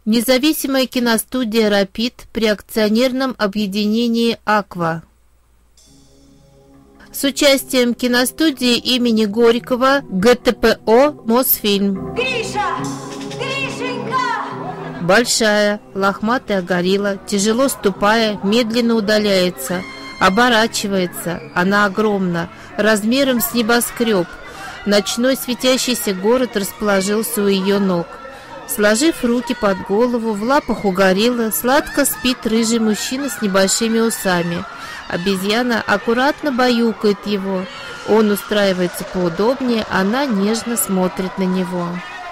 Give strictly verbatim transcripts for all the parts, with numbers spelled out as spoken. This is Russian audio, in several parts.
Независимая киностудия «Рапид» при акционерном объединении «Аква». С участием киностудии имени Горького ГТПО «Мосфильм». Гриша! Гришенька! Большая, лохматая горилла, тяжело ступая, медленно удаляется, оборачивается. Она огромна, размером с небоскреб. Ночной светящийся город расположился у ее ног. Сложив руки под голову, в лапах у гориллы сладко спит рыжий мужчина с небольшими усами. Обезьяна аккуратно баюкает его. Он устраивается поудобнее, она нежно смотрит на него.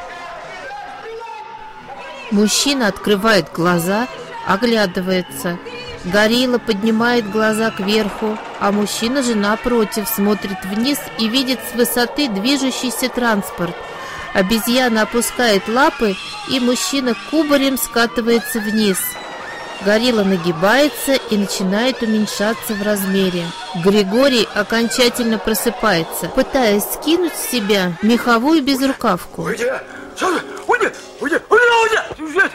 Мужчина открывает глаза, оглядывается. Горилла поднимает глаза кверху, а мужчина же напротив смотрит вниз и видит с высоты движущийся транспорт. Обезьяна опускает лапы, и мужчина кубарем скатывается вниз. Горилла нагибается и начинает уменьшаться в размере. Григорий окончательно просыпается, пытаясь скинуть с себя меховую безрукавку. Уйди! Уйди! Уйди! Уйди!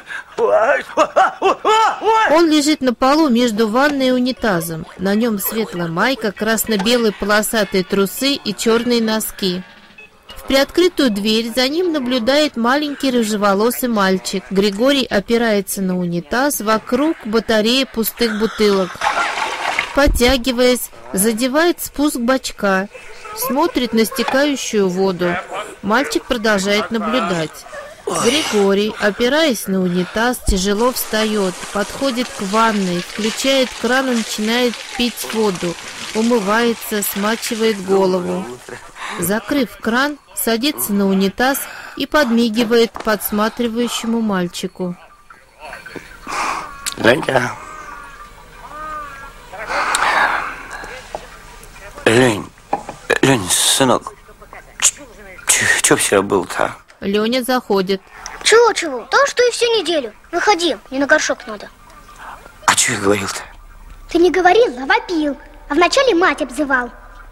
Он лежит на полу между ванной и унитазом. На нем светлая майка, красно-белые полосатые трусы и черные носки. В приоткрытую дверь за ним наблюдает маленький рыжеволосый мальчик. Григорий опирается на унитаз, вокруг батареи пустых бутылок. Подтягиваясь, задевает спуск бачка, смотрит на стекающую воду. Мальчик продолжает наблюдать. Григорий, опираясь на унитаз, тяжело встает, подходит к ванной, включает кран и начинает пить воду. Умывается, смачивает голову. Закрыв кран, садится на унитаз и подмигивает подсматривающему мальчику. Ленька. Лень, Лень, сынок, чё вчера был-то? Леня заходит. Чего-чего? То, что и всю неделю. Выходи, мне на горшок надо. А чё я говорил-то? Ты не говорил, а вопил. А вначале мать обзывал.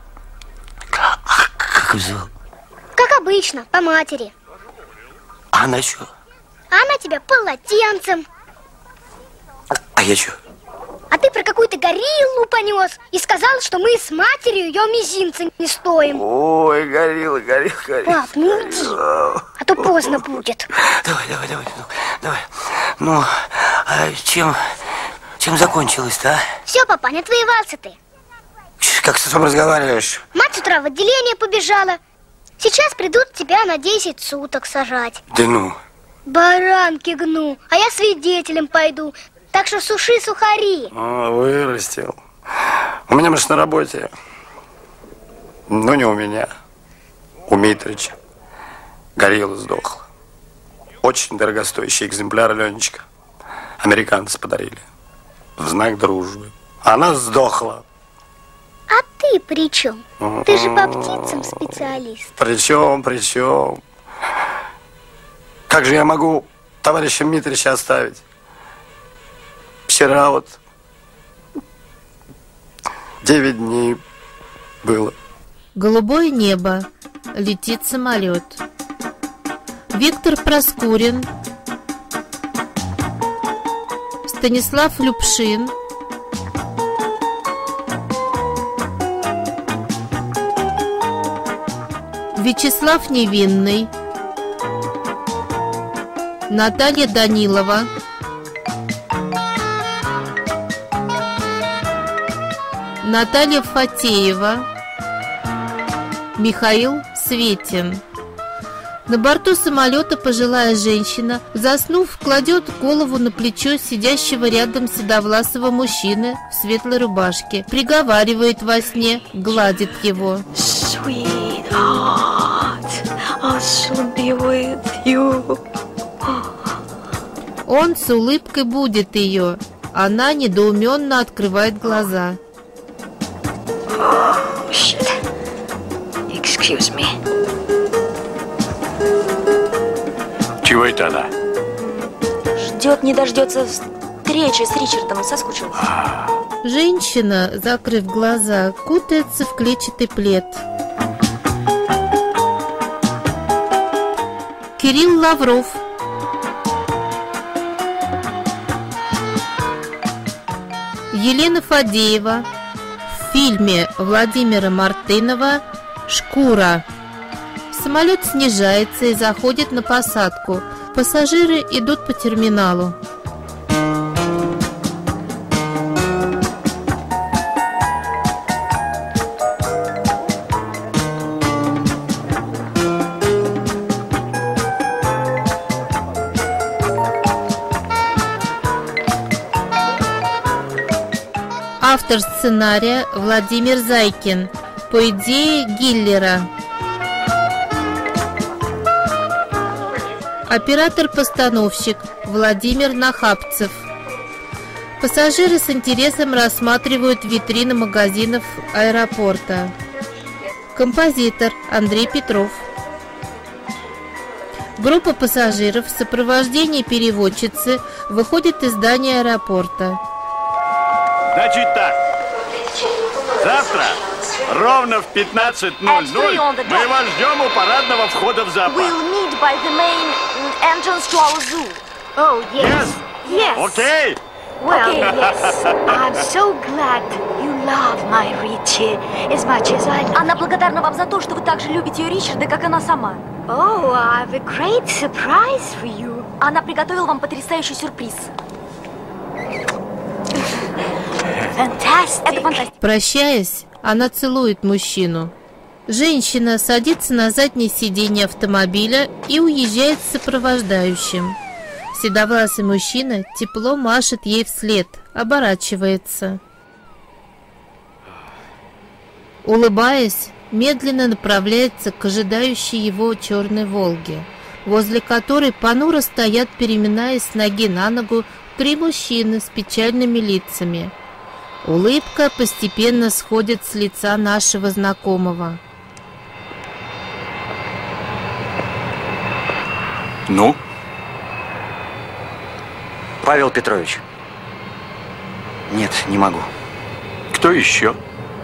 Как обзывал? Как обычно, по матери. А она чё? А она тебя полотенцем. А я чё? А ты про какую-то гориллу понес и сказал, что мы с матерью ее мизинца не стоим. Ой, горилла, горилла, горилла. Пап, ну иди, а то поздно будет. Давай, давай, давай, ну, давай. Ну, а чем, чем закончилось-то, а? Все, папа, не отвоевался ты. Как ты с тобой разговариваешь? Мать с утра в отделение побежала. Сейчас придут тебя на десять суток сажать. Да ну. Баранки гну, а я свидетелем пойду. Так что суши сухари. О, вырастил. У меня, может, на работе. Ну, не у меня. У Митрича. Горилла сдохла. Очень дорогостоящий экземпляр, Ленечка. Американцы подарили. В знак дружбы. Она сдохла. А ты при чем? Ты же по птицам специалист. При чем, при чем? Как же я могу товарища Митрича оставить? Вчера вот девять дней было. Голубое небо. Летит самолет. Виктор Проскурин. Станислав Любшин. Вячеслав Невинный. Наталья Данилова. Наталья Фатеева. Михаил Светин. На борту самолета пожилая женщина, заснув, кладет голову на плечо сидящего рядом седовласого мужчины в светлой рубашке, приговаривает во сне, гладит его. Sweetheart, I shall be with you. Он с улыбкой будет ее. Она недоуменно открывает глаза. Oh, shit. Excuse me. Чего это она? Ждет, не дождется встречи с Ричардом, соскучилась. Женщина, закрыв глаза, кутается в клетчатый плед. Кирилл Лавров. Елена Фадеева в фильме Владимира Мартынова «Шкура». Самолет снижается и заходит на посадку. Пассажиры идут по терминалу. Автор сценария Владимир Зайкин по идее Гиллера. Оператор-постановщик Владимир Нахапцев. Пассажиры с интересом рассматривают витрины магазинов аэропорта. Композитор Андрей Петров. Группа пассажиров в сопровождении переводчицы выходит из здания аэропорта. Значит так, завтра ровно в пятнадцать ноль ноль мы вас ждем у парадного входа в зоопарк. We'll meet by the main entrance to our zoo. Oh, yes. Yes. Окей? Well, Okay. yes. I'm so glad you love my Richie as much as I do. Она благодарна вам за то, что вы так же любите ее Ричарда, как она сама. Oh, I've a great surprise for you. Она приготовила вам потрясающий сюрприз. Fantastic. Это фантастика. Прощаясь, она целует мужчину. Женщина садится на заднее сиденье автомобиля и уезжает с сопровождающим. Седовласый мужчина тепло машет ей вслед, оборачивается. Улыбаясь, медленно направляется к ожидающей его черной «Волге», возле которой понуро стоят, переминаясь с ноги на ногу, три мужчины с печальными лицами. Улыбка постепенно сходит с лица нашего знакомого. Ну? Павел Петрович. Нет, не могу. Кто еще?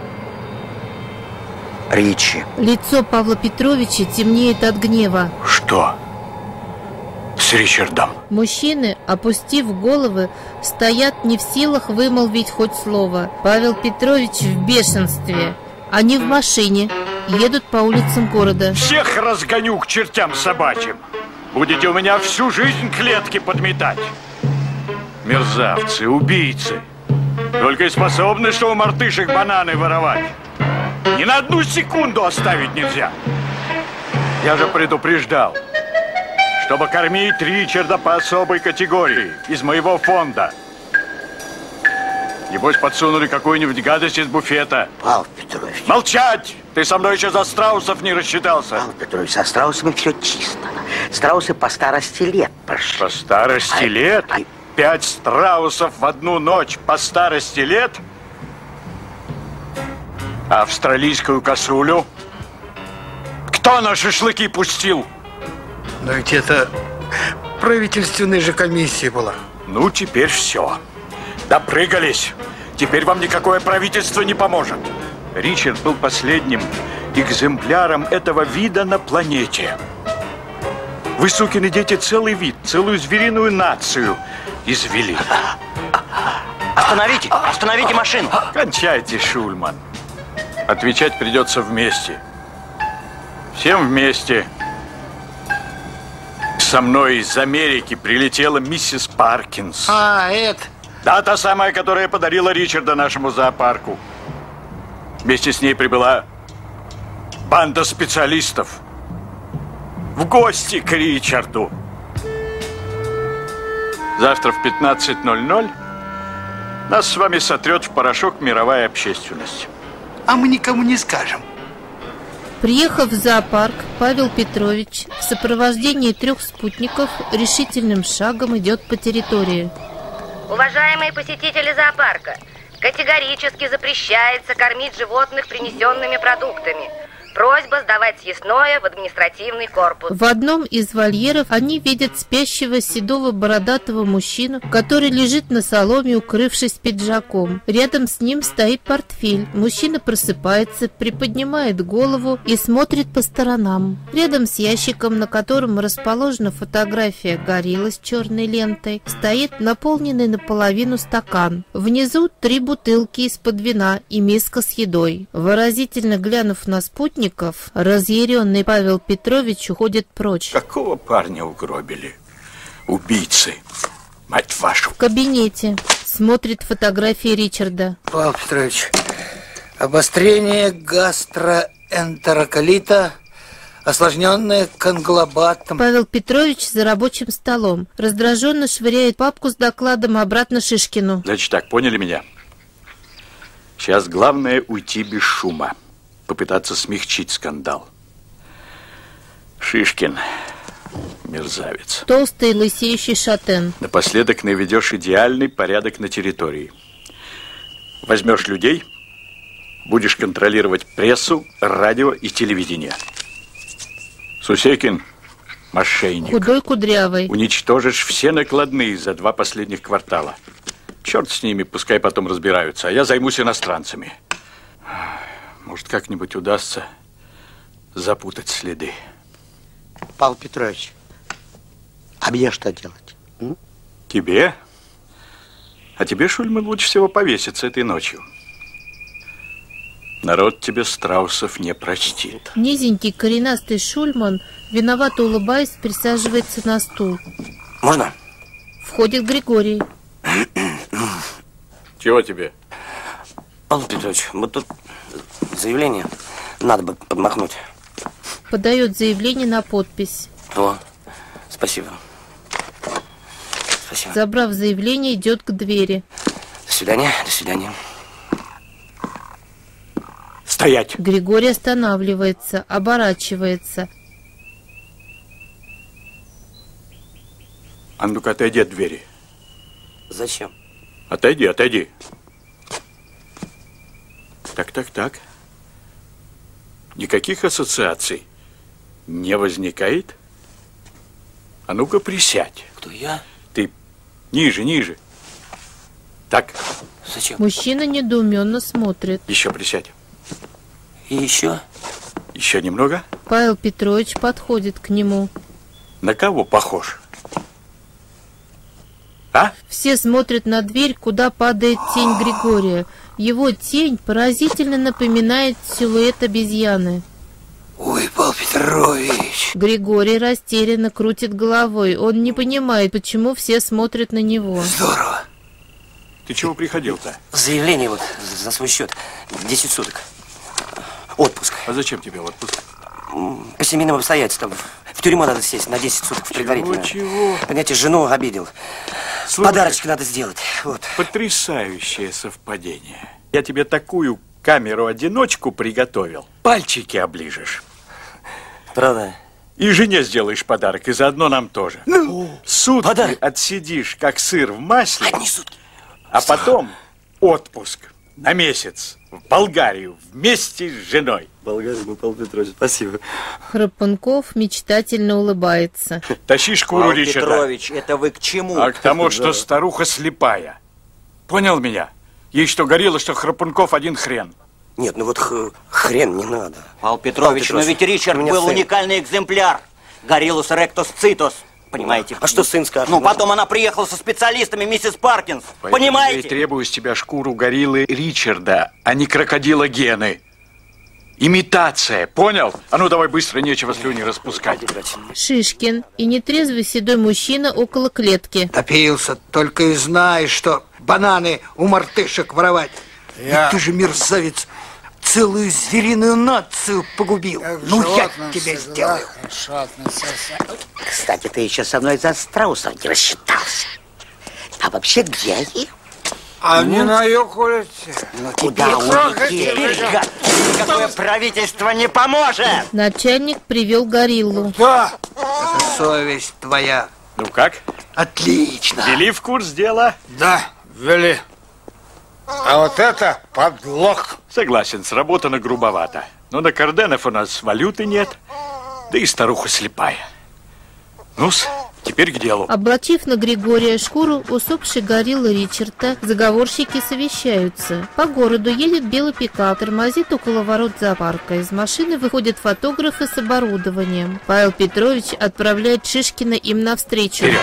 Ричи. Лицо Павла Петровича темнеет от гнева. Что? С Ричардом? Мужчины, опустив головы, стоят не в силах вымолвить хоть слово. Павел Петрович в бешенстве. Они в машине, едут по улицам города. Всех разгоню к чертям собачьим. Будете у меня всю жизнь клетки подметать. Мерзавцы, убийцы. Только и способны, что у мартышек бананы воровать. Ни на одну секунду оставить нельзя. Я же предупреждал, чтобы кормить Ричарда по особой категории из моего фонда. Небось, подсунули какую-нибудь гадость из буфета. Павел Петрович. Молчать! Ты со мной еще за страусов не рассчитался. Павел Петрович, со страусами все чисто. Страусы по старости лет пошли. По старости Ай, лет? ай. Пять страусов в одну ночь по старости лет? А австралийскую косулю? Кто на шашлыки пустил? Но ведь это правительственная же комиссия была. Ну, теперь все. Допрыгались. Теперь вам никакое правительство не поможет. Ричард был последним экземпляром этого вида на планете. Вы, сукины дети, целый вид, целую звериную нацию извели. Остановите, остановите машину. Кончайте, Шульман. Отвечать придется вместе. Всем вместе. Со мной из Америки прилетела миссис Паркинс. А, это... Да, та самая, которая подарила Ричарда нашему зоопарку. Вместе с ней прибыла банда специалистов в гости к Ричарду. Завтра в пятнадцать ноль ноль нас с вами сотрет в порошок мировая общественность. А мы никому не скажем. Приехав в зоопарк, Павел Петрович в сопровождении трех спутников решительным шагом идет по территории. Уважаемые посетители зоопарка, категорически запрещается кормить животных принесенными продуктами. Просьба сдавать съестное в административный корпус. В одном из вольеров они видят спящего седого бородатого мужчину, который лежит на соломе, укрывшись пиджаком. Рядом с ним стоит портфель. Мужчина просыпается, приподнимает голову и смотрит по сторонам. Рядом с ящиком, на котором расположена фотография гориллы с черной лентой, стоит наполненный наполовину стакан. Внизу три бутылки из-под вина и миска с едой. Выразительно глянув на спутник, разъяренный Павел Петрович уходит прочь. Какого парня угробили? Убийцы, мать вашу. В кабинете смотрит фотографии Ричарда. Павел Петрович, обострение гастроэнтероколита, осложненное конглобатом. Павел Петрович за рабочим столом раздраженно швыряет папку с докладом обратно Шишкину. Значит так, поняли меня? Сейчас главное уйти без шума. Попытаться смягчить скандал. Шишкин, мерзавец. Толстый лысеющий шатен. Напоследок наведешь идеальный порядок на территории. Возьмешь людей, будешь контролировать прессу, радио и телевидение. Сусекин, мошенник. Худой кудрявый. Уничтожишь все накладные за два последних квартала. Черт с ними, пускай потом разбираются, а я займусь иностранцами. Может, как-нибудь удастся запутать следы. Павел Петрович, а мне что делать? М? Тебе? А тебе, Шульман, лучше всего повеситься этой ночью. Народ тебе страусов не простит. Низенький коренастый Шульман, виновато улыбаясь, присаживается на стул. Можно? Входит Григорий. Чего тебе? Павел Петрович, вот тут заявление надо бы подмахнуть. Подает заявление на подпись. О, спасибо. Спасибо. Забрав заявление, идет к двери. До свидания, до свидания. Стоять! Григорий останавливается, оборачивается. А ну-ка, отойди от двери. Зачем? Отойди, отойди. Так, так, так. Никаких ассоциаций не возникает? А ну-ка, присядь. Кто, я? Ты ниже, ниже. Так. Зачем? Мужчина недоуменно смотрит. Еще присядь. И еще? Еще немного. Павел Петрович подходит к нему. На кого похож? А? Все смотрят на дверь, куда падает тень Григория. Его тень поразительно напоминает силуэт обезьяны. Ой, Павел Петрович. Григорий растерянно крутит головой. Он не понимает, почему все смотрят на него. Здорово. Ты чего приходил-то? Заявление вот за свой счет. Десять суток. Отпуск. А зачем тебе отпуск? По семейным обстоятельствам. В тюрьму надо сесть на десять суток предварительно. Чего, чего? Понимаете, жену обидел. Слушай, подарочек надо сделать. Вот. Потрясающее совпадение. Я тебе такую камеру-одиночку приготовил. Пальчики оближешь. Правда? И жене сделаешь подарок, и заодно нам тоже. Ну, сутки подарок. Отсидишь, как сыр в масле. Одни сутки. А потом отпуск на месяц в Болгарию вместе с женой. Болгария, Павел Петрович, спасибо. Храпунков мечтательно улыбается. Тащи шкуру Павел Ричарда. Петрович, это вы к чему? А к тому, что старуха слепая. Понял меня? Ей что горело, что Храпунков один хрен. Нет, ну вот х хрен не надо. Павел Петрович, Павел но ведь Ричард у меня был сын. уникальный экземпляр. Гориллус ректус цитус. Понимаете? А что сын скажет? Ну, потом она приехала со специалистами, миссис Паркинс. Поэтому Понимаете? я и требую с тебя шкуру гориллы Ричарда, а не крокодила Гены. Имитация, понял? А ну давай быстро, нечего слюни распускать. Шишкин и нетрезвый седой мужчина около клетки. Допился, только и знаешь, что бананы у мартышек воровать. Я... Ведь ты же мерзавец, целую звериную нацию погубил. Я Ну, я тебе сделаю. Кстати, ты еще со мной за страусов не рассчитался. А вообще, где они? Они на юг улице. Ну, куда улетели? Никакое правительство не поможет! Начальник привел гориллу. Да. Это совесть твоя. Ну как? Отлично. Ввели в курс дела? Да, ввели. А вот это подлог. Согласен, сработано грубовато. Но на Карденов у нас валюты нет, да и старуха слепая. Ну-с, теперь к делу. Облачив на Григория шкуру усопшей гориллы Ричарда, заговорщики совещаются. По городу едет белый пикап, тормозит около ворот зоопарка. Из машины выходят фотографы с оборудованием. Павел Петрович отправляет Шишкина им навстречу. Вперед.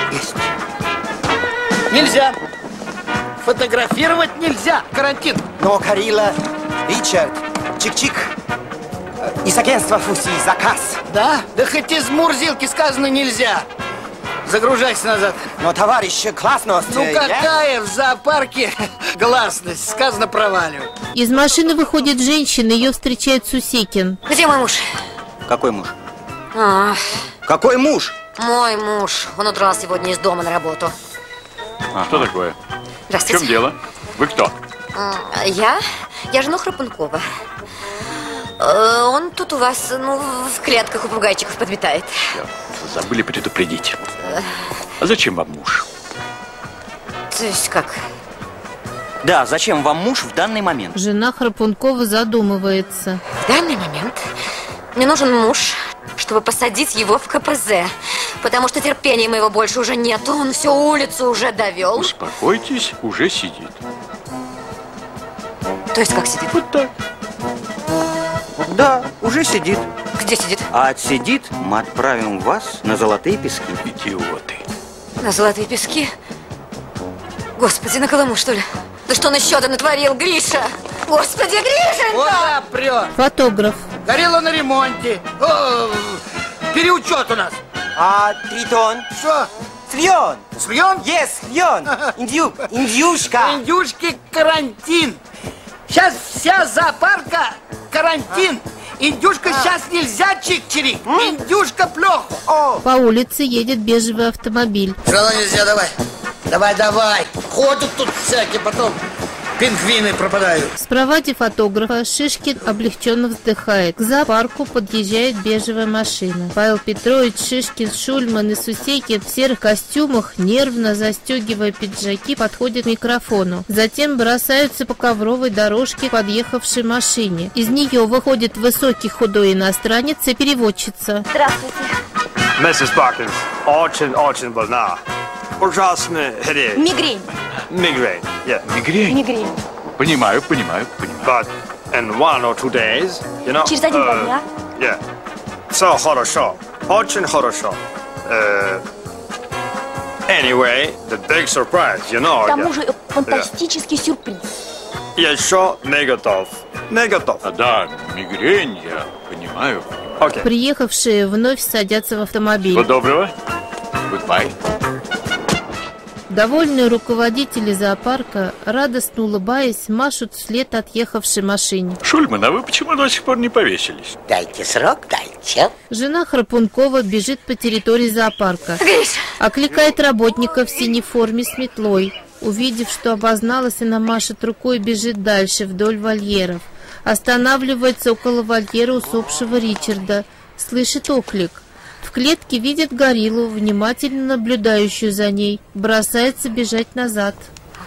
Нельзя. Фотографировать нельзя. Карантин. Но, Горилла, Ричард, чик-чик. Из агентства Фуси заказ. Да? Да хоть из Мурзилки сказано нельзя. Загружайся назад. Но, товарищ, гласность... Ну какая в зоопарке гласность? Сказано проваливай. Из машины выходит женщина, ее встречает Сусекин. Где мой муж? Какой муж? А, Какой муж? мой муж. Он удрал сегодня из дома на работу. А что такое? В Здравствуйте. чем дело? Вы кто? Я? Я жена Храпункова. Э, Он тут у вас, ну, в клетках у попугайчиков подметает. Забыли предупредить. А зачем вам муж? То есть как? Да, зачем вам муж в данный момент? Жена Храпункова задумывается. В данный момент мне нужен муж, чтобы посадить его в ка пэ зэ. Потому что терпения моего больше уже нет. Он всю улицу уже довел. Успокойтесь, уже сидит. То есть как сидит? Вот так. Да, уже сидит. Где сидит? А отсидит, мы отправим вас на золотые пески. Идиоты. На золотые пески? Господи, на Колыму, что ли? Да что он еще-то натворил, Гриша? Господи, Гришенька! Вот прет. Фотограф. Горилла на ремонте. О, переучет у нас. А, Тритон. Что? Сльон. Сльон? Yes, сльон. Индю, индюшка. Индюшки карантин. Сейчас вся зоопарка карантин. Индюшка сейчас нельзя чик-чирик. Индюшка плохо. О, По улице едет бежевый автомобиль. Все равно нельзя, давай. Давай, давай. Ходят тут всякие, потом пингвины пропадают. В спроваде фотографа Шишкин облегченно вздыхает. К зоопарку подъезжает бежевая машина. Павел Петрович, Шишкин, Шульман и Сусекин в серых костюмах, нервно застегивая пиджаки, подходят к микрофону. Затем бросаются по ковровой дорожке к подъехавшей машине. Из нее выходит высокий худой иностранец и переводчица. Здравствуйте. миссис Паркинс, очень-очень больна. Ужасный headache. Мигрень. Migraine, yeah. Мигрень? Мигрень. Понимаю, понимаю, понимаю. But in one or two days, you know... Через один-два uh, дня. Yeah. So хорошо. Очень хорошо. Uh, anyway, the big surprise, you know... К тому yeah. же фантастический сюрприз. Я еще не готов. Не готов. А, да, мигрень, я понимаю. Окей. Приехавшие вновь садятся в автомобиль. Всего доброго. Goodbye. Довольные руководители зоопарка, радостно улыбаясь, машут вслед отъехавшей машине. Шульман, а вы почему до сих пор не повесились? Дайте срок, дайте. Жена Храпункова бежит по территории зоопарка. Гриш! Окликает работника в синей форме с метлой. Увидев, что обозналась, она машет рукой и бежит дальше, вдоль вольеров. Останавливается около вольера усопшего Ричарда. Слышит оклик. В клетке видит гориллу, внимательно наблюдающую за ней. Бросается бежать назад.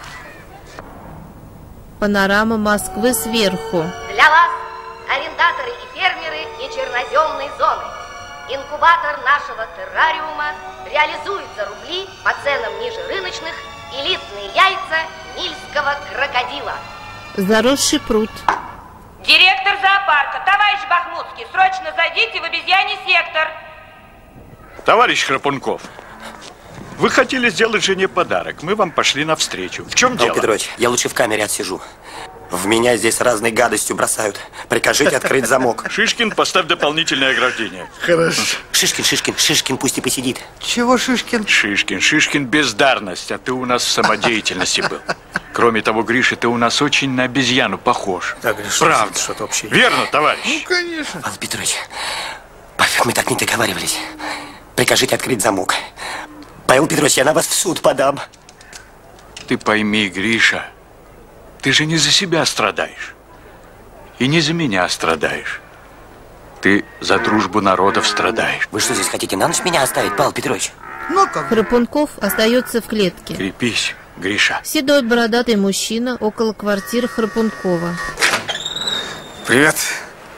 Панорама Москвы сверху. Для вас, арендаторы и фермеры нечерноземной зоны, инкубатор нашего террариума реализует за рубли по ценам ниже рыночных элитные яйца нильского крокодила. Заросший пруд. Директор зоопарка, товарищ Бахмутский, срочно зайдите в обезьяний сектор. Товарищ Храпунков, вы хотели сделать жене подарок. Мы вам пошли навстречу. В чем дело? Петрович, я лучше в камере отсижу. В меня здесь разной гадостью бросают. Прикажите открыть замок. Шишкин, поставь дополнительное ограждение. Хорошо. Шишкин, Шишкин, Шишкин, пусть и посидит. Чего Шишкин? Шишкин, Шишкин бездарность, а ты у нас в самодеятельности был. Кроме того, Гриша, ты у нас очень на обезьяну похож. Так, Гриша, правда. что-то общее. Верно, товарищ? Ну, конечно. Павел Петрович, мы так не договаривались. Прикажите открыть замок. Павел Петрович, я на вас в суд подам. Ты пойми, Гриша, ты же не за себя страдаешь. И не за меня страдаешь. Ты за дружбу народов страдаешь. Вы что, здесь хотите на ночь меня оставить, Павел Петрович? Ну как? Храпунков остается в клетке. Крепись, Гриша. Седой бородатый мужчина около квартиры Храпункова. Привет.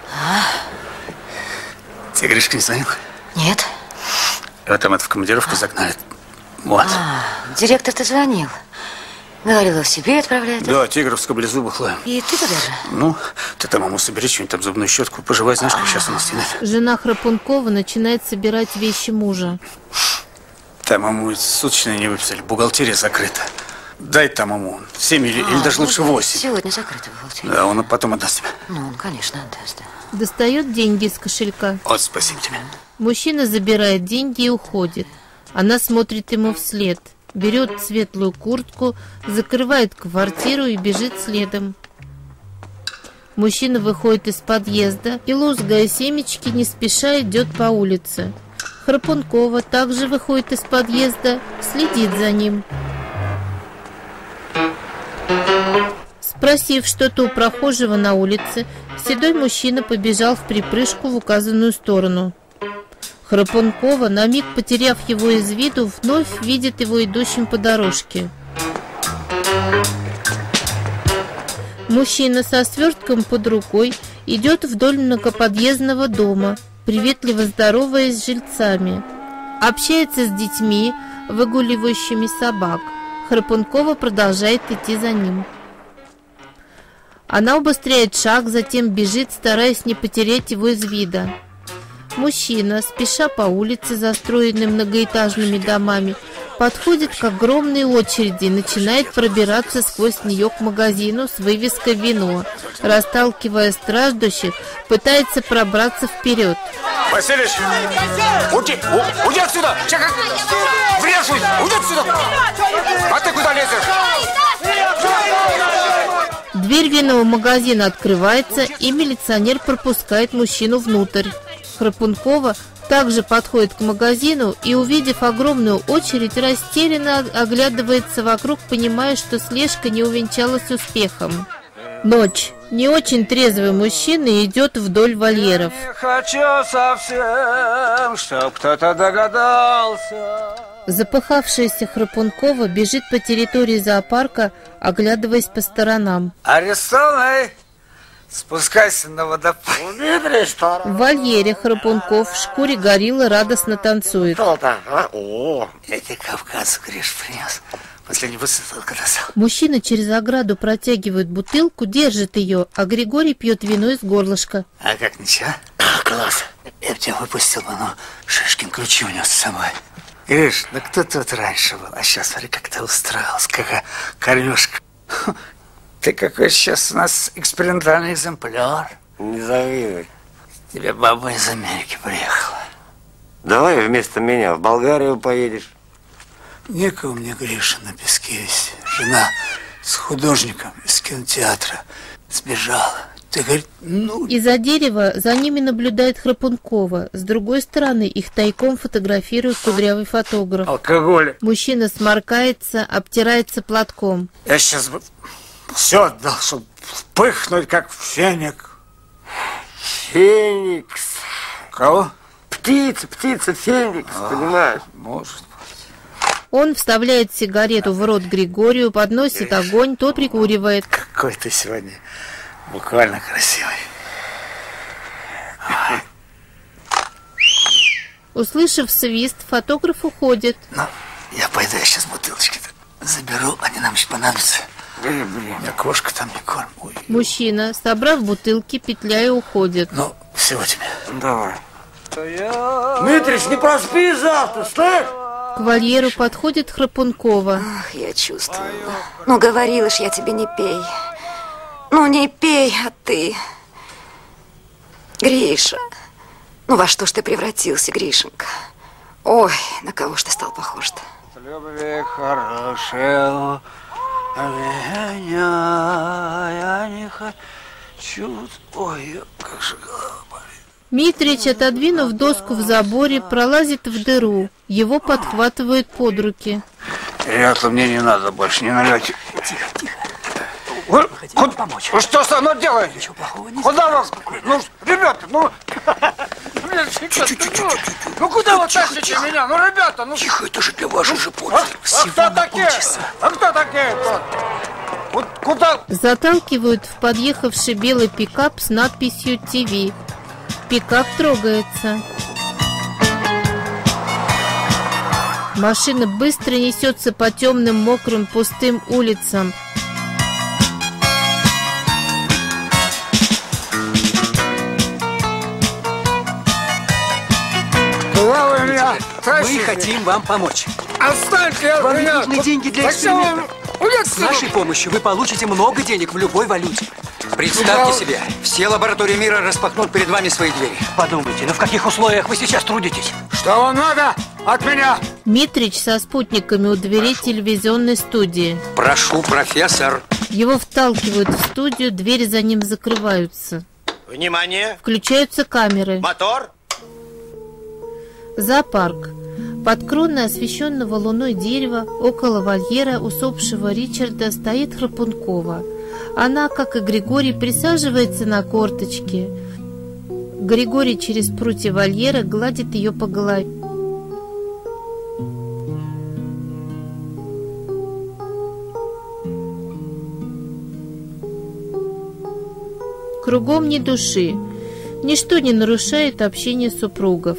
А? Тебе Гришка не звонил? Нет. Его там это в командировку загнали. Вот. А, директор-то звонил. Говорил, его в Сибирь отправляет. Да, Тигровскую близубах лаем. И ты туда же? Ну, ты там маму собери, что-нибудь там, зубную щетку, пожевай, знаешь, как сейчас у нас тянет. Жена Храпункова начинает собирать вещи мужа. Там ему суточные не выписали, бухгалтерия закрыта. Дай там ему семь или, а, или даже лучше восемь. Сегодня закрыта бухгалтерия. Да, он потом отдаст тебе. Ну, он, конечно, отдаст, да. Достает деньги из кошелька. Вот, спасибо тебе. Мужчина забирает деньги и уходит. Она смотрит ему вслед. Берет светлую куртку, закрывает квартиру и бежит следом. Мужчина выходит из подъезда и, лузгая семечки, не спеша идет по улице. Храпункова также выходит из подъезда, следит за ним. Спросив что-то у прохожего на улице, седой мужчина побежал вприпрыжку в указанную сторону. Храпункова, на миг потеряв его из виду, вновь видит его идущим по дорожке. Мужчина со свертком под рукой идет вдоль многоподъездного дома, приветливо здороваясь с жильцами. Общается с детьми, выгуливающими собак. Храпункова продолжает идти за ним. Она убыстряет шаг, затем бежит, стараясь не потерять его из вида. Мужчина, спеша по улице, застроенной многоэтажными домами, подходит к огромной очереди и начинает пробираться сквозь нее к магазину с вывеской «Вино». Расталкивая страждущих, пытается пробраться вперед. Василич, уйди, у, уйди отсюда! Чекай! Врежусь! Уйди отсюда! А ты куда лезешь? Дверь винного магазина открывается, и милиционер пропускает мужчину внутрь. Храпункова также подходит к магазину и, увидев огромную очередь, растерянно оглядывается вокруг, понимая, что слежка не увенчалась успехом. Ночь. Не очень трезвый мужчина идет вдоль вольеров. Не хочу совсем, чтоб кто-то догадался. Запыхавшаяся Храпункова бежит по территории зоопарка, оглядываясь по сторонам. Арестованный, спускайся на водопад. В вольере Храпунков в шкуре гориллы радостно танцует. О, я тебе Кавказ, Гриш, принес. Последний высылка достал. Мужчина через ограду протягивает бутылку, держит ее, а Григорий пьет вино из горлышка. А как, ничего? Класс. Я бы тебя выпустил бы, но Шишкин ключи унес с собой. Гриш, да кто тут раньше был? А сейчас, смотри, как ты устроился, какая кормежка. Ты какой сейчас у нас экспериментальный экземпляр. Не завидуй. Тебе баба из Америки приехала. Давай вместо меня в Болгарию поедешь. Некого мне, Гриша, на песке висеть. Жена с художником из кинотеатра сбежала. Ты, говорит, ну... Из-за дерева за ними наблюдает Храпункова. С другой стороны их тайком фотографирует кудрявый фотограф. Алкоголь. Мужчина сморкается, обтирается платком. Я сейчас бы все отдал, чтобы пыхнуть, как феник. Феникс. Кого? Птица, птица, феникс, а, понимаешь? Может. Он вставляет сигарету в рот Григорию, подносит огонь, тот прикуривает. Какой ты сегодня буквально красивый. Услышав свист, фотограф уходит. Ну, я пойду, я сейчас бутылочки заберу, они нам еще понадобятся. Блин, блин. Я кошка там не корм. Ой. Мужчина, собрав бутылки, петляя, уходит. Ну, всего тебе. Давай. Дмитрич, не проспи завтра, слышь? К вольеру подходит Храпункова. Ах, я чувствую. Ну, говорила ж я тебе, не пей. Ну, не пей, а ты. Гриша. Ну, во что ж ты превратился, Гришенька? Ой, на кого ж ты стал похож-то? Любви хорошего меня я не хочу. Ой, как же голова болит. Митрич, отодвинув доску в заборе, пролазит в дыру. Его подхватывают под руки. Это мне не надо больше, не налейте. Тихо, тихо. Вы, хоть помочь. Вы что со мной делаете? Ничего плохого не Куда вы? Ну, ребята, ну... Ну, куда вы тащите меня? Ну, ребята, ну... Тихо, это же для вашей же пользы. А кто такие? А кто такие тут? Вот куда? Заталкивают в подъехавший белый пикап с надписью «ТВ». Пикап трогается. Машина быстро несется по темным, мокрым, пустым улицам. Куда вы меня тащите? Мы хотим вам помочь. Оставьте от Вам меня! нужны деньги для эксперимента. С нашей помощью вы получите много денег в любой валюте. Представьте себе, все лаборатории мира распахнут перед вами свои двери. Подумайте, ну в каких условиях вы сейчас трудитесь? Что вам надо от меня? Митрич со спутниками у дверей телевизионной студии. Прошу, профессор. Его вталкивают в студию, двери за ним закрываются. Внимание! Включаются камеры. Мотор! Зоопарк. Под кроной освещенного луной дерева около вольера усопшего Ричарда стоит Храпункова. Она, как и Григорий, присаживается на корточки. Григорий через прутья вольера гладит ее по голове. Кругом ни души. Ничто не нарушает общение супругов.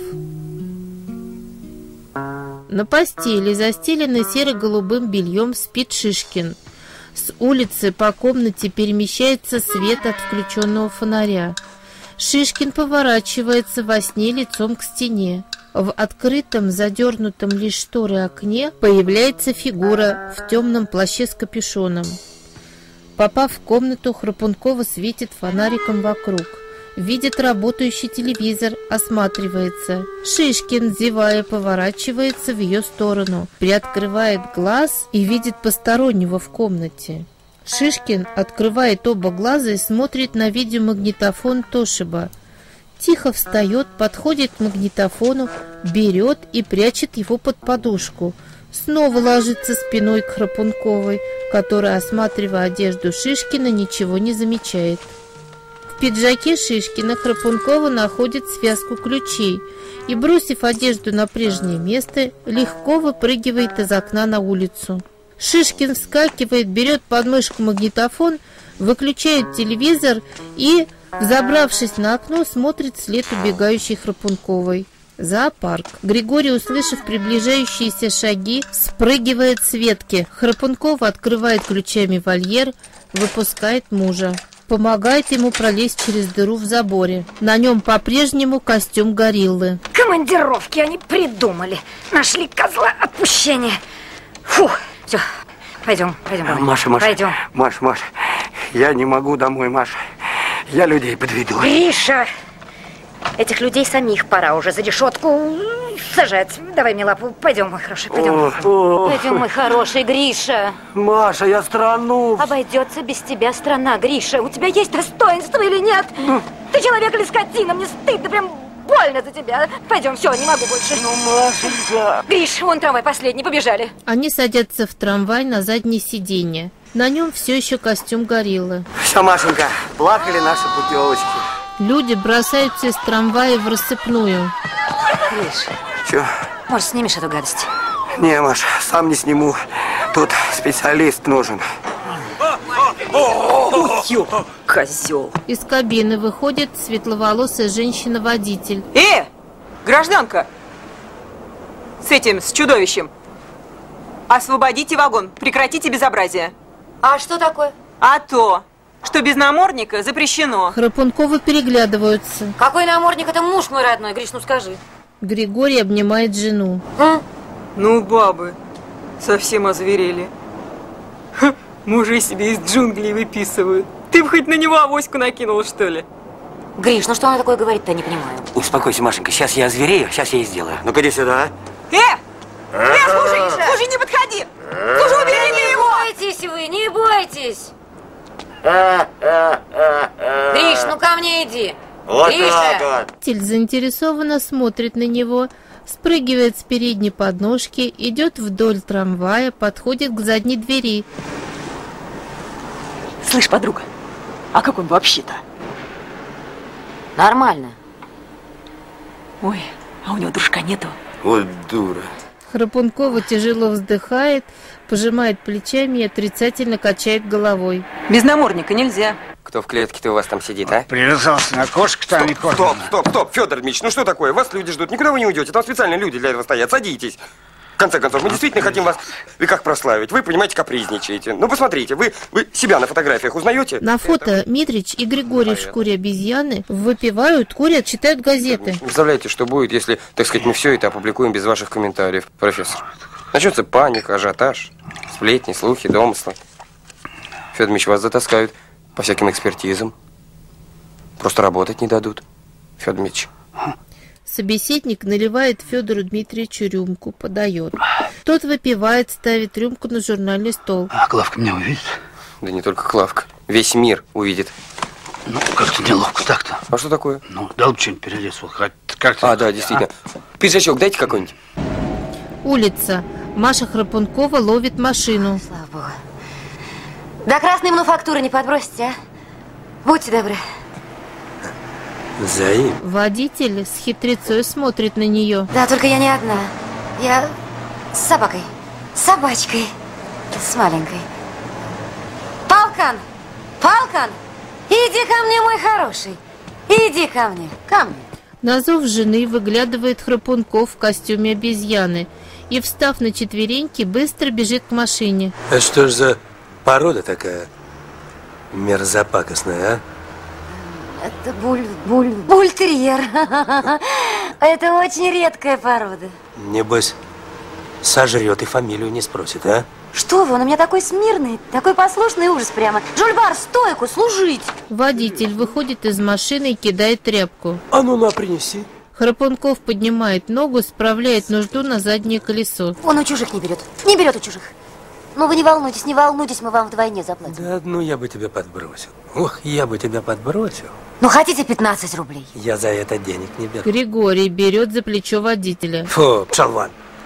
На постели, застеленной серо-голубым бельем, спит Шишкин. С улицы по комнате перемещается свет от включенного фонаря. Шишкин поворачивается во сне лицом к стене. В открытом, задернутом лишь шторы окне появляется фигура в темном плаще с капюшоном. Попав в комнату, Храпункова светит фонариком вокруг. Видит работающий телевизор, осматривается. Шишкин, зевая, поворачивается в ее сторону, приоткрывает глаз и видит постороннего в комнате. Шишкин открывает оба глаза и смотрит на видеомагнитофон Тошиба. Тихо встает, подходит к магнитофону, берет и прячет его под подушку. Снова ложится спиной к Храпунковой, которая, осматривая одежду Шишкина, ничего не замечает. В пиджаке Шишкина Храпункова находит связку ключей и, бросив одежду на прежнее место, легко выпрыгивает из окна на улицу. Шишкин вскакивает, берет под мышку магнитофон, выключает телевизор и, взобравшись на окно, смотрит вслед убегающей Храпунковой. Зоопарк. Григорий, услышав приближающиеся шаги, спрыгивает с ветки. Храпункова открывает ключами вольер, выпускает мужа. Помогает ему пролезть через дыру в заборе. На нем по-прежнему костюм гориллы. Командировки они придумали. Нашли козла отпущения. Фух, все, пойдем, пойдем. А, Маша, Маша, пойдем. Маша, Маша, я не могу домой, Маша. Я людей подведу. Гриша, этих людей самих пора уже за решетку сажать. Давай мне лапу. Пойдем, мой хороший, пойдем. О, о. Пойдем, мой хороший, Гриша. Маша, я странусь. Обойдется без тебя страна, Гриша. У тебя есть достоинство или нет? Ну. Ты человек или скотина? Мне стыдно, прям больно за тебя. Пойдем, все, не могу больше. Ну, Машенька. Гриш, вон трамвай последний, побежали. Они садятся в трамвай на заднее сиденье. На нем все еще костюм гориллы. Все, Машенька, плакали наши путевочки. Люди бросаются из трамвая в рассыпную. Гриш, Че? может, снимешь эту гадость? Не, Маш, сам не сниму. Тут специалист нужен. Ой, козел. Из кабины выходит светловолосая женщина-водитель. Э, гражданка! С этим, с чудовищем. Освободите вагон, прекратите безобразие. А что такое? А то, что без намордника запрещено. Храпунковы переглядываются. Какой намордник? Это муж мой родной, Гриш, ну скажи. Григорий обнимает жену. А? Ну, бабы, совсем озверели. Ха, мужи себе из джунглей выписывают. Ты бы хоть на него авоську накинула, что ли? Гриш, ну что она такое говорит-то, не понимаю. Успокойся, Машенька, сейчас я озверею, сейчас я и сделаю. Ну-ка, иди сюда. Э! Э, слушай, слушай, не подходи! Слушай, убери ты его! Не бойтесь вы, не бойтесь! Гриш, ну ко мне иди! Вот Гриша! так вот. Водитель заинтересованно смотрит на него, спрыгивает с передней подножки, идет вдоль трамвая, подходит к задней двери. Слышь, подруга, а как он вообще-то? Нормально. Ой, а у него дружка нету? Вот дура. Храпункова тяжело вздыхает, пожимает плечами и отрицательно качает головой. Без намордника нельзя. Кто в клетке-то у вас там сидит, а? Привязался на кошку, там не кошка. Стоп, стоп, стоп, Федор Дмитриевич, ну что такое? Вас люди ждут, никуда вы не уйдете, там специально люди для этого стоят, садитесь. В конце концов, мы действительно хотим вас в веках прославить. Вы, понимаете, капризничаете. Ну, посмотрите, вы, вы себя на фотографиях узнаете? На фото Митрич и Григорий в шкуре обезьяны выпивают, курят, читают газеты. Представляете, что будет, если, так сказать, мы все это опубликуем без ваших комментариев, профессор? Начнется паника, ажиотаж, сплетни, слухи, домыслы. Федор Дмитриевич, вас затаскают по всяким экспертизам. Просто работать не дадут, Федор Дмитриевич. Собеседник наливает Федору Дмитриевичу рюмку, подает. Тот выпивает, ставит рюмку на журнальный стол. А Клавка меня увидит? Да не только Клавка, весь мир увидит. Ну, как-то неловко так-то. А что такое? Ну, дал бы что-нибудь перелез. Вот, как-то... А, да, действительно. А? Пиджачок дайте какой-нибудь. Улица. Маша Храпункова ловит машину. Слава богу. До красной мануфактуры не подбросите, а? Будьте добры. Взаим. Водитель с хитрецой смотрит на нее. Да, только я не одна. Я с собакой. С собачкой. С маленькой. Полкан! Полкан! Иди ко мне, мой хороший. Иди ко мне. Ко мне. На зов жены выглядывает Храпунков в костюме обезьяны и, встав на четвереньки, быстро бежит к машине. А что ж за порода такая мерзопакостная, а? Это буль, буль, бультерьер. Это очень редкая порода. Небось, сожрет и фамилию не спросит, а? Что вы, он у меня такой смирный, такой послушный, ужас прямо. Жульбар, стойку, служить! Водитель выходит из машины и кидает тряпку. А ну на, принеси. Храпунков поднимает ногу, справляет нужду на заднее колесо. Он у чужих не берет, не берет у чужих. Ну вы не волнуйтесь, не волнуйтесь, мы вам вдвойне заплатим. Да одну я бы тебя подбросил. Ох, я бы тебя подбросил. Ну хотите пятнадцать рублей? Я за это денег не беру. Григорий берет за плечо водителя. Фу, пшалван.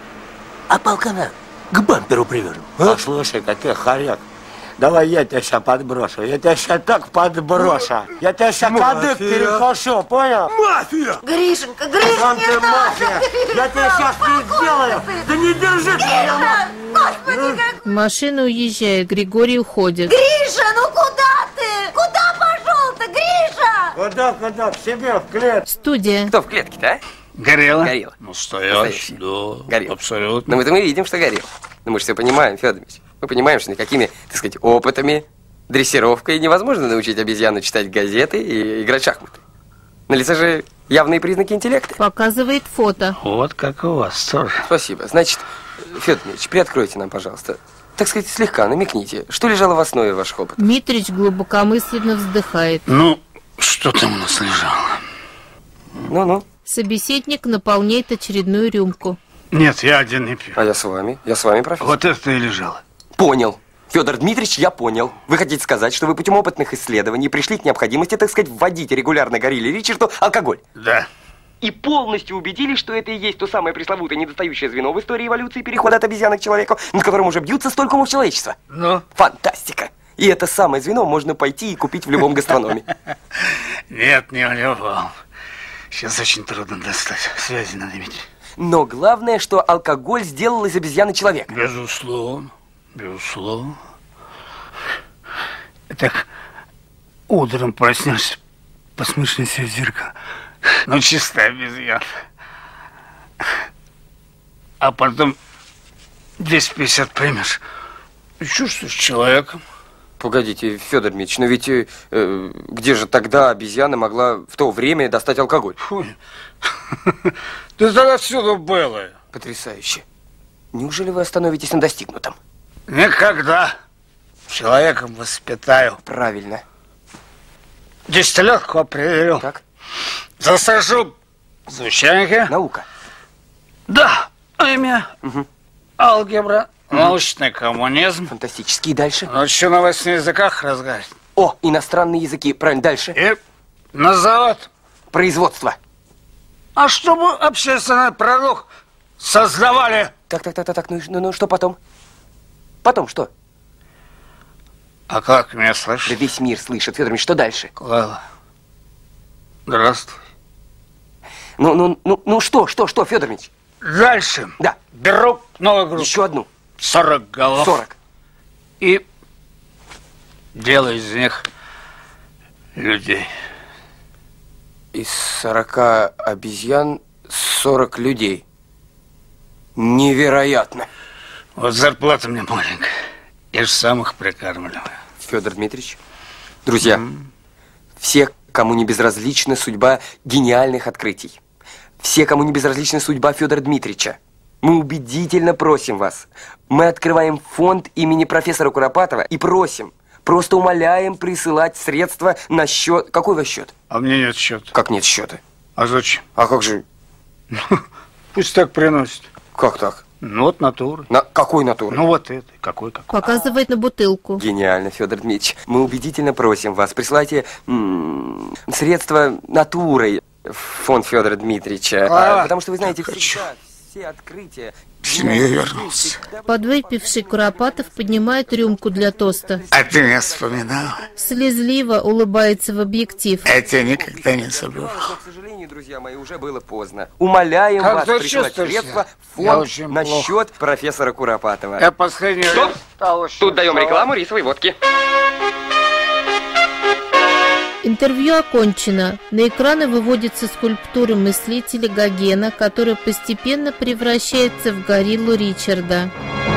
А полкана к бамперу привяжем. А? Послушай-ка ты, хорек, давай я тебя сейчас подброшу. Я тебя сейчас так подброшу. Я тебя сейчас кадык перекошу, понял? Мафия! Гришенька, Гришенька, Сам ты мафия! Я тебя сейчас не сделаю! Да не держи ты меня! Господи, как... Машина уезжает, Григорий уходит. Гриша, ну куда ты? Куда пошел-то, Гриша? Куда, куда? К себе, в клетку. Студия. Кто в клетке-то, а? Горело? Горело. Настоящий, да, горело. абсолютно. Но мы-то мы видим, что горело. Но мы же все понимаем, Федор Ильич. Мы понимаем, что никакими, так сказать, опытами, дрессировкой невозможно научить обезьяну читать газеты и играть в шахматы. На лице же явные признаки интеллекта. Показывает фото. Вот как у вас тоже. Спасибо. Значит, Федор Ильич, приоткройте нам, пожалуйста. Так сказать, слегка намекните, что лежало в основе ваших опытов. Митрич глубокомысленно вздыхает. Ну, что там у нас лежало? Ну-ну. Собеседник наполняет очередную рюмку. Нет, я один не пью. А я с вами. Я с вами, профессор. Вот это и лежало. Понял. Федор Дмитриевич, я понял. Вы хотите сказать, что вы путем опытных исследований пришли к необходимости, так сказать, вводить регулярно Горилле Ричарду алкоголь? Да. И полностью убедились, что это и есть то самое пресловутое недостающее звено в истории эволюции перехода от обезьяны к человеку, над которым уже бьются столько умов человечества. Ну? Фантастика. И это самое звено можно пойти и купить в любом гастрономе. Нет, не в любом. Сейчас очень трудно достать. Связи надо иметь. Но главное, что алкоголь сделал из обезьяны человека. Безусловно. Безусловно. Так, утром проснешься, посмотришь в зеркало. Ну, чистая обезьяна. А потом двести пятьдесят примешь. И чувствуешь человеком. Погодите, Федор Дмитриевич, но ведь э, где же тогда обезьяна могла в то время достать алкоголь? Фу. Да тогда всюду было. Потрясающе. Неужели вы остановитесь на достигнутом? Никогда. Человеком воспитаю. Правильно. Десятилетку определил. Так. Засажу в учебнике. Наука. Да. Имя. Угу. Алгебра. Угу. Научный коммунизм. Фантастический. Дальше. Научу на восьми языках разговаривать. О, иностранные языки. Правильно. Дальше. И на завод. Производство. А чтобы общественный продукт создавали. Так, так, так, так, так. Ну, ну, ну что потом? Потом что? А как меня слышишь? Да весь мир слышит, Федор Ильич, что дальше? Клава, здравствуй. Ну, ну, ну, ну что, что, что, Федор Ильич? Дальше. Да. Беру новую группу. Еще одну. сорок голов. сорок. И делаю из них людей. Из сорока обезьян сорок людей. Невероятно. Вот зарплата мне маленькая. Я же сам их прикармливаю. Федор Дмитриевич, друзья, mm. все, кому не безразлична судьба гениальных открытий, все, кому не безразлична судьба Федора Дмитриевича, мы убедительно просим вас. Мы открываем фонд имени профессора Куропатова и просим, просто умоляем присылать средства на счет. Какой у вас счет? А у меня нет счета. Как нет счета? А зачем? А как же? Пусть так приносит. Как так? Ну вот натура. На какой натуры? Ну вот это. Какой какой? Показывает на бутылку. Гениально, Федор Дмитриевич. Мы убедительно просим вас, присылайте м -м, средства натурой в фонд Федора Дмитриевича. А, а, потому что вы знаете, всегда все открытия... В семью вернулся. Подвыпивший Куропатов поднимает рюмку для тоста. А ты меня вспоминал? Слезливо улыбается в объектив. Я тебя никогда не забыл. К сожалению, друзья мои, уже было поздно. Умоляем как вас присылать средства в фонд на плохо. счет профессора Куропатова. Я последний раз стал Тут даем рекламу рисовой водки. Интервью окончено. На экраны выводятся скульптуры мыслителя Гогена, который постепенно превращается в гориллу Ричарда.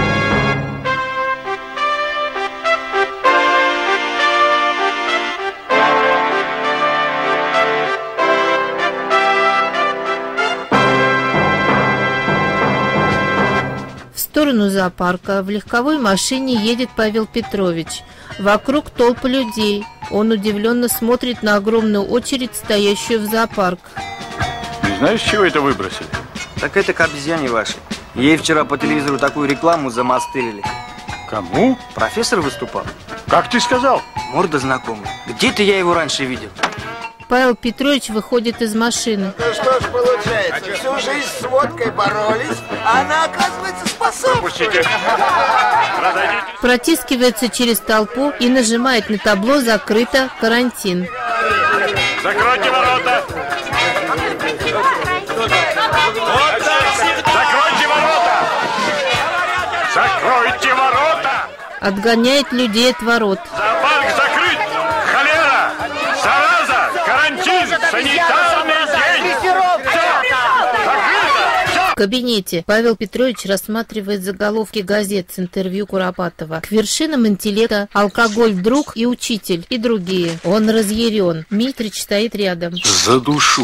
В сторону зоопарка в легковой машине едет Павел Петрович. Вокруг толпы людей. Он удивленно смотрит на огромную очередь, стоящую в зоопарк. Не знаешь, чего это выбросили? Так это к обезьяне вашей. Ей вчера по телевизору такую рекламу замастырили. Кому? Профессор выступал. Как ты сказал? Морда знакомая. Где-то я его раньше видел. Павел Петрович выходит из машины. Ну что ж получается, всю жизнь с водкой боролись, а она, оказывается, способствует. Протискивается через толпу и нажимает на табло «Закрыто. Карантин». Закройте ворота! Закройте ворота! Закройте ворота! Отгоняет людей от ворот. Зоопарк закрыт! Холера! Зараза! Карантин! Санитарный день! В кабинете Павел Петрович рассматривает заголовки газет с интервью Куропатова. К вершинам интеллекта алкоголь, друг и учитель и другие. Он разъярен. Митрич стоит рядом. Задушу.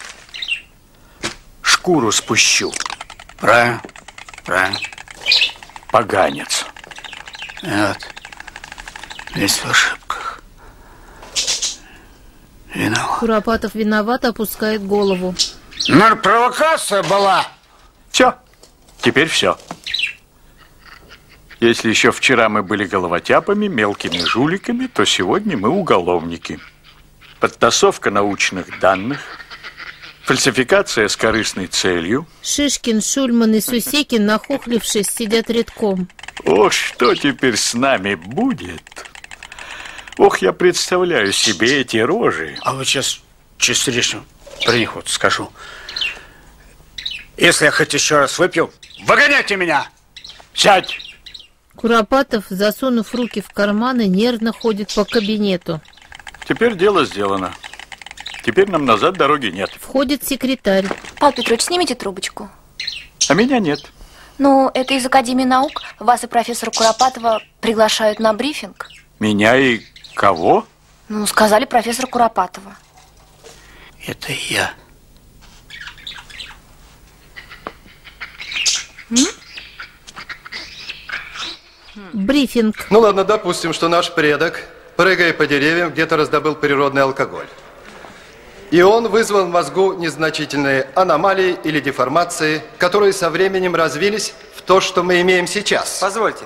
Шкуру спущу. Правильно, правильно. Поганец. Вот. Весь в ошибках. Виноват. Куропатов виноват, опускает голову. Ну, провокация была. Все. Теперь все. Если еще вчера мы были головотяпами, мелкими жуликами, то сегодня мы уголовники. Подтасовка научных данных, фальсификация с корыстной целью. Шишкин, Шульман и Сусекин, нахохлившись, сидят рядком. Ох, что теперь с нами будет? Ох, я представляю себе эти рожи. А вот сейчас чисторечно при них вот скажу. Если я хоть еще раз выпью, выгоняйте меня! Сядь! Куропатов, засунув руки в карманы, нервно ходит по кабинету. Теперь дело сделано. Теперь нам назад дороги нет. Входит секретарь. Павел Петрович, снимите трубочку. А меня нет. Ну, это из Академии наук. Вас и профессора Куропатова приглашают на брифинг. Меня и кого? Ну, сказали профессора Куропатова. Это я. М? Брифинг. Ну ладно, допустим, что наш предок, прыгая по деревьям, где-то раздобыл природный алкоголь. И он вызвал в мозгу незначительные аномалии или деформации, которые со временем развились в то, что мы имеем сейчас. Позвольте.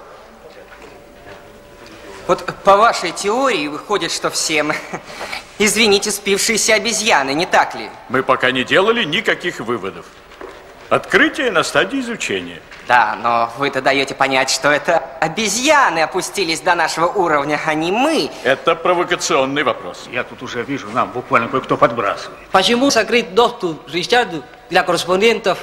Вот по вашей теории выходит, что все мы, извините, спившиеся обезьяны, не так ли? Мы пока не делали никаких выводов. Открытие на стадии изучения. Да, но вы-то даете понять, что это обезьяны опустились до нашего уровня, а не мы. Это провокационный вопрос. Я тут уже вижу, нам буквально кое-кто подбрасывает. Почему закрыть доступ Ричарду для корреспондентов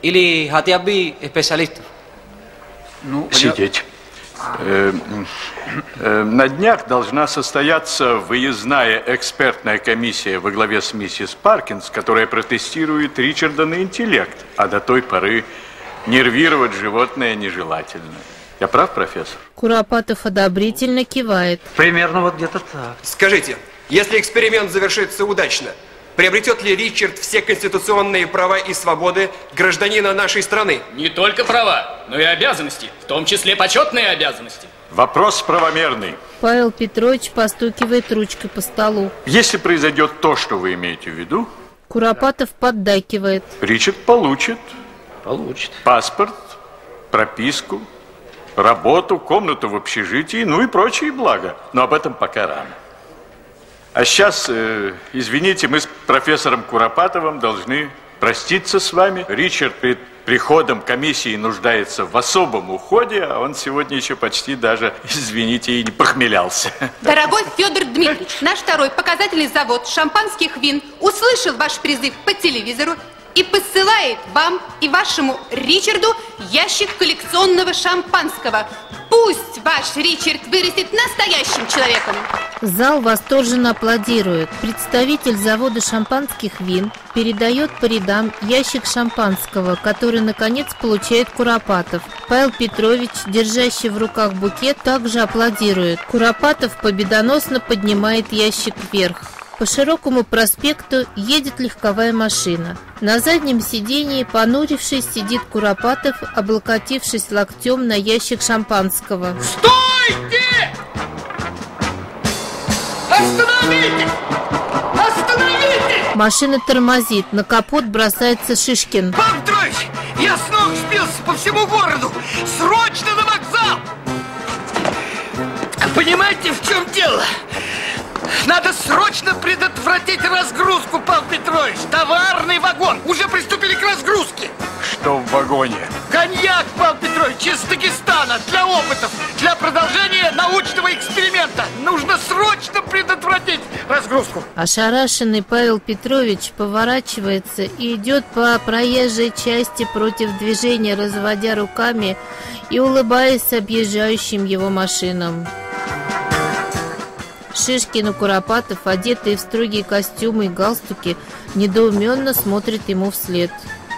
или хотя бы специалистов? Ну, сидеть. Э, э, на днях должна состояться выездная экспертная комиссия во главе с миссис Паркинс, которая протестирует Ричарда на интеллект, а до той поры нервировать животное нежелательно. Я прав, профессор? Куропатов одобрительно кивает. Примерно вот где-то так. Скажите, если эксперимент завершится удачно, приобретет ли Ричард все конституционные права и свободы гражданина нашей страны? Не только права, но и обязанности, в том числе почетные обязанности. Вопрос правомерный. Павел Петрович постукивает ручкой по столу. Если произойдет то, что вы имеете в виду, Куропатов поддакивает. Ричард получит, получит паспорт, прописку, работу, комнату в общежитии, ну и прочие блага. Но об этом пока рано. А сейчас, э, извините, мы с профессором Куропатовым должны проститься с вами. Ричард перед приходом комиссии нуждается в особом уходе, а он сегодня еще почти даже, извините, и не похмелялся. Дорогой Федор Дмитриевич, наш второй показательный завод шампанских вин услышал ваш призыв по телевизору и посылает вам и вашему Ричарду ящик коллекционного шампанского. Пусть ваш Ричард вырастет настоящим человеком. Зал восторженно аплодирует. Представитель завода шампанских вин передает по рядам ящик шампанского, который, наконец, получает Куропатов. Павел Петрович, держащий в руках букет, также аплодирует. Куропатов победоносно поднимает ящик вверх. По широкому проспекту едет легковая машина. На заднем сидении, понурившись, сидит Куропатов, облокотившись локтем на ящик шампанского. Стойте! Остановитесь! Остановитесь! Машина тормозит, на капот бросается Шишкин. Павел Петрович, я снова сбился по всему городу! Срочно на вокзал! Понимаете, в чем дело? Надо срочно предотвратить разгрузку, Павел Петрович. Товарный вагон. Уже приступили к разгрузке. Что в вагоне? Коньяк, Павел Петрович, из Дагестана. Для опытов. Для продолжения научного эксперимента. Нужно срочно предотвратить разгрузку. Ошарашенный Павел Петрович поворачивается и идет по проезжей части против движения, разводя руками и улыбаясь объезжающим его машинам. Шишкин и Куропатов, одетые в строгие костюмы и галстуки, недоуменно смотрят ему вслед.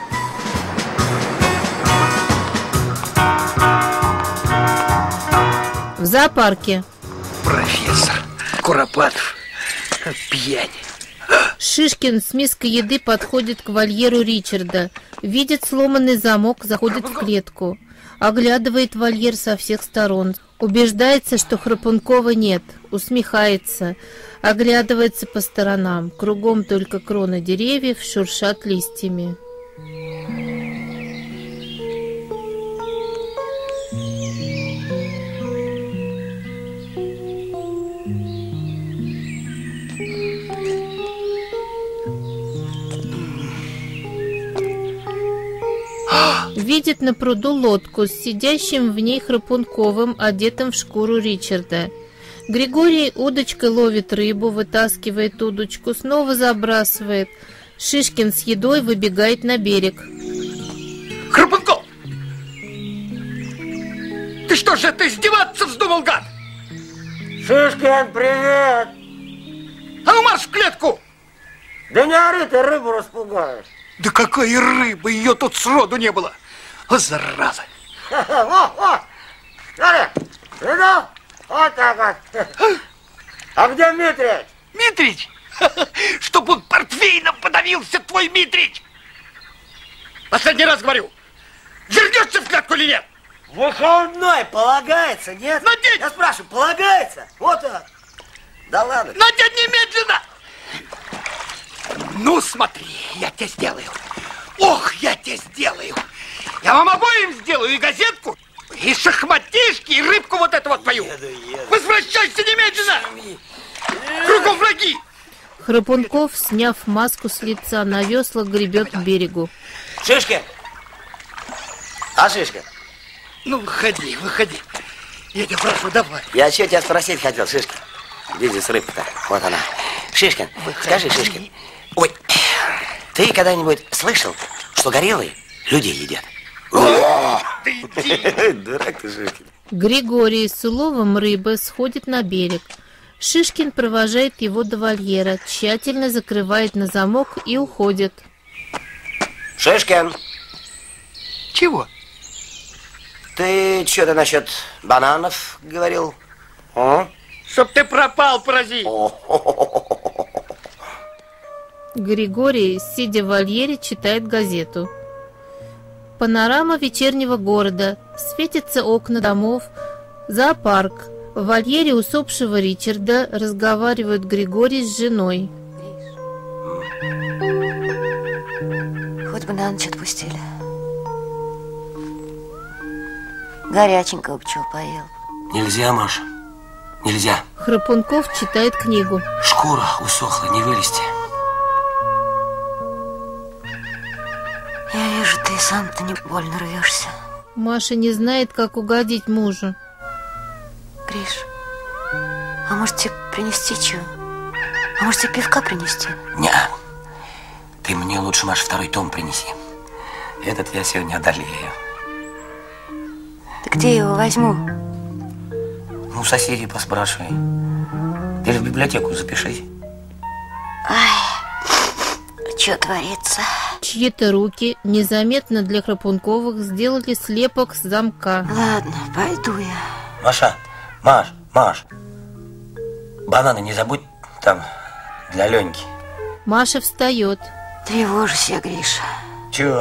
В зоопарке. Профессор Куропатов, пьянь. Шишкин с миской еды подходит к вольеру Ричарда, видит сломанный замок, заходит в клетку, оглядывает вольер со всех сторон. Убеждается, что Храпункова нет, усмехается, оглядывается по сторонам. Кругом только кроны деревьев шуршат листьями. Видит на пруду лодку с сидящим в ней Храпунковым, одетым в шкуру Ричарда. Григорий удочкой ловит рыбу, вытаскивает удочку, снова забрасывает. Шишкин с едой выбегает на берег. Храпунков! Ты что же это издеваться вздумал, гад? Шишкин, привет! А ну марш в клетку! Да не ори, ты рыбу распугаешь. Да какой рыбы, ее тут сроду не было. О, зараза! Во, во! Смотри, видал? Вот так вот. А где Митрич? Митрич? Чтоб он портвейном подавился, твой Митрич! Последний раз говорю, вернешься в клетку или нет? Выходной полагается, нет? Надень! Я спрашиваю, полагается? Вот он. Да ладно. Надень немедленно! Ну, смотри, я тебе сделаю. Ох, я тебе сделаю. Я вам обоим сделаю и газетку, и шахматишки, и рыбку вот эту вот твою. Еду, еду. Возвращайся немедленно! Кругом враги! Храпунков, сняв маску с лица, на веслах гребет к берегу. Шишкин! А, Шишкин? Ну, выходи, выходи. Я тебя прошу, давай. Я что тебя спросить хотел, Шишкин? Где здесь рыбка-то? Вот она. Шишкин, выходи. Скажи, Шишкин. Ой, ты когда-нибудь слышал, что гориллы людей едят. Дурак ты, Шишкин. Григорий с уловом рыбы сходит на берег. Шишкин провожает его до вольера, тщательно закрывает на замок и уходит. Шишкин! Чего? Ты что-то насчет бананов говорил? А? Чтоб ты пропал, паразит! Григорий, сидя в вольере, читает газету. Панорама вечернего города. Светятся окна домов. Зоопарк. В вольере усопшего Ричарда разговаривают Григорий с женой. Хоть бы на ночь отпустили. Горяченького бы чего поел. Нельзя, Маша. Нельзя. Храпунков читает книгу. Шкура усохла, не вылезти. Я вижу, ты сам-то не больно рвешься. Маша не знает, как угодить мужу. Гриш, а может тебе принести чего? А может тебе пивка принести? Не, ты мне лучше, Маша, второй том принеси. Этот я сегодня одолею. Да где я его возьму? Ну, соседей поспрашивай. Или в библиотеку запишись. Ай, что творится? Чьи-то руки незаметно для Храпунковых сделали слепок с замка. Ладно, пойду я. Маша, Маш, Маш, бананы не забудь там для Леньки. Маша встает. Тревожусь я, Гриша. Чего?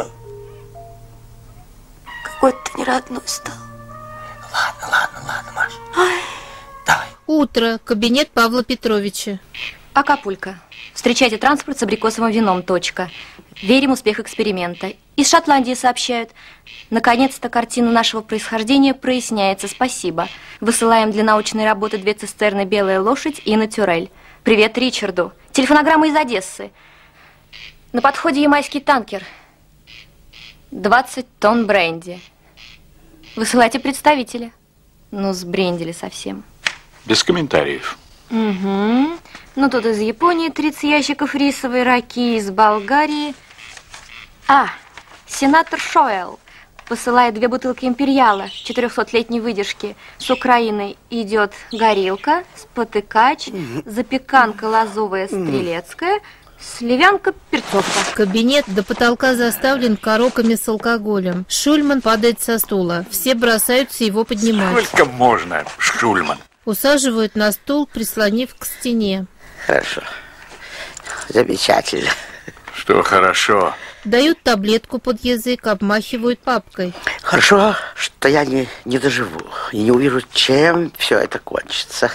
Какой-то ты неродной стал. Ладно, ладно, ладно, Маш. Ой. Давай. Утро. Кабинет Павла Петровича. Акапулько. Встречайте транспорт с абрикосовым вином. Точка. Верим в успех эксперимента. Из Шотландии сообщают. Наконец-то картина нашего происхождения проясняется. Спасибо. Высылаем для научной работы две цистерны «Белая лошадь» и «Натюрель». Привет Ричарду. Телефонограмма из Одессы. На подходе ямайский танкер. двадцать тонн бренди. Высылайте представителя. Ну, сбрендили совсем. Без комментариев. Угу. Ну, тут из Японии тридцать ящиков рисовой раки, из Болгарии. А, сенатор Шоэл посылает две бутылки империала четырехсотлетней выдержки. С Украины идет горилка, спотыкач, запеканка лазовая стрелецкая, сливянка перцовка. Кабинет до потолка заставлен коробками с алкоголем. Шульман падает со стула. Все бросаются его поднимать. Сколько можно, Шульман? Усаживают на стул, прислонив к стене. Хорошо. Замечательно. Что хорошо? Дают таблетку под язык, обмахивают папкой. Хорошо, что я не, не доживу и не увижу, чем все это кончится.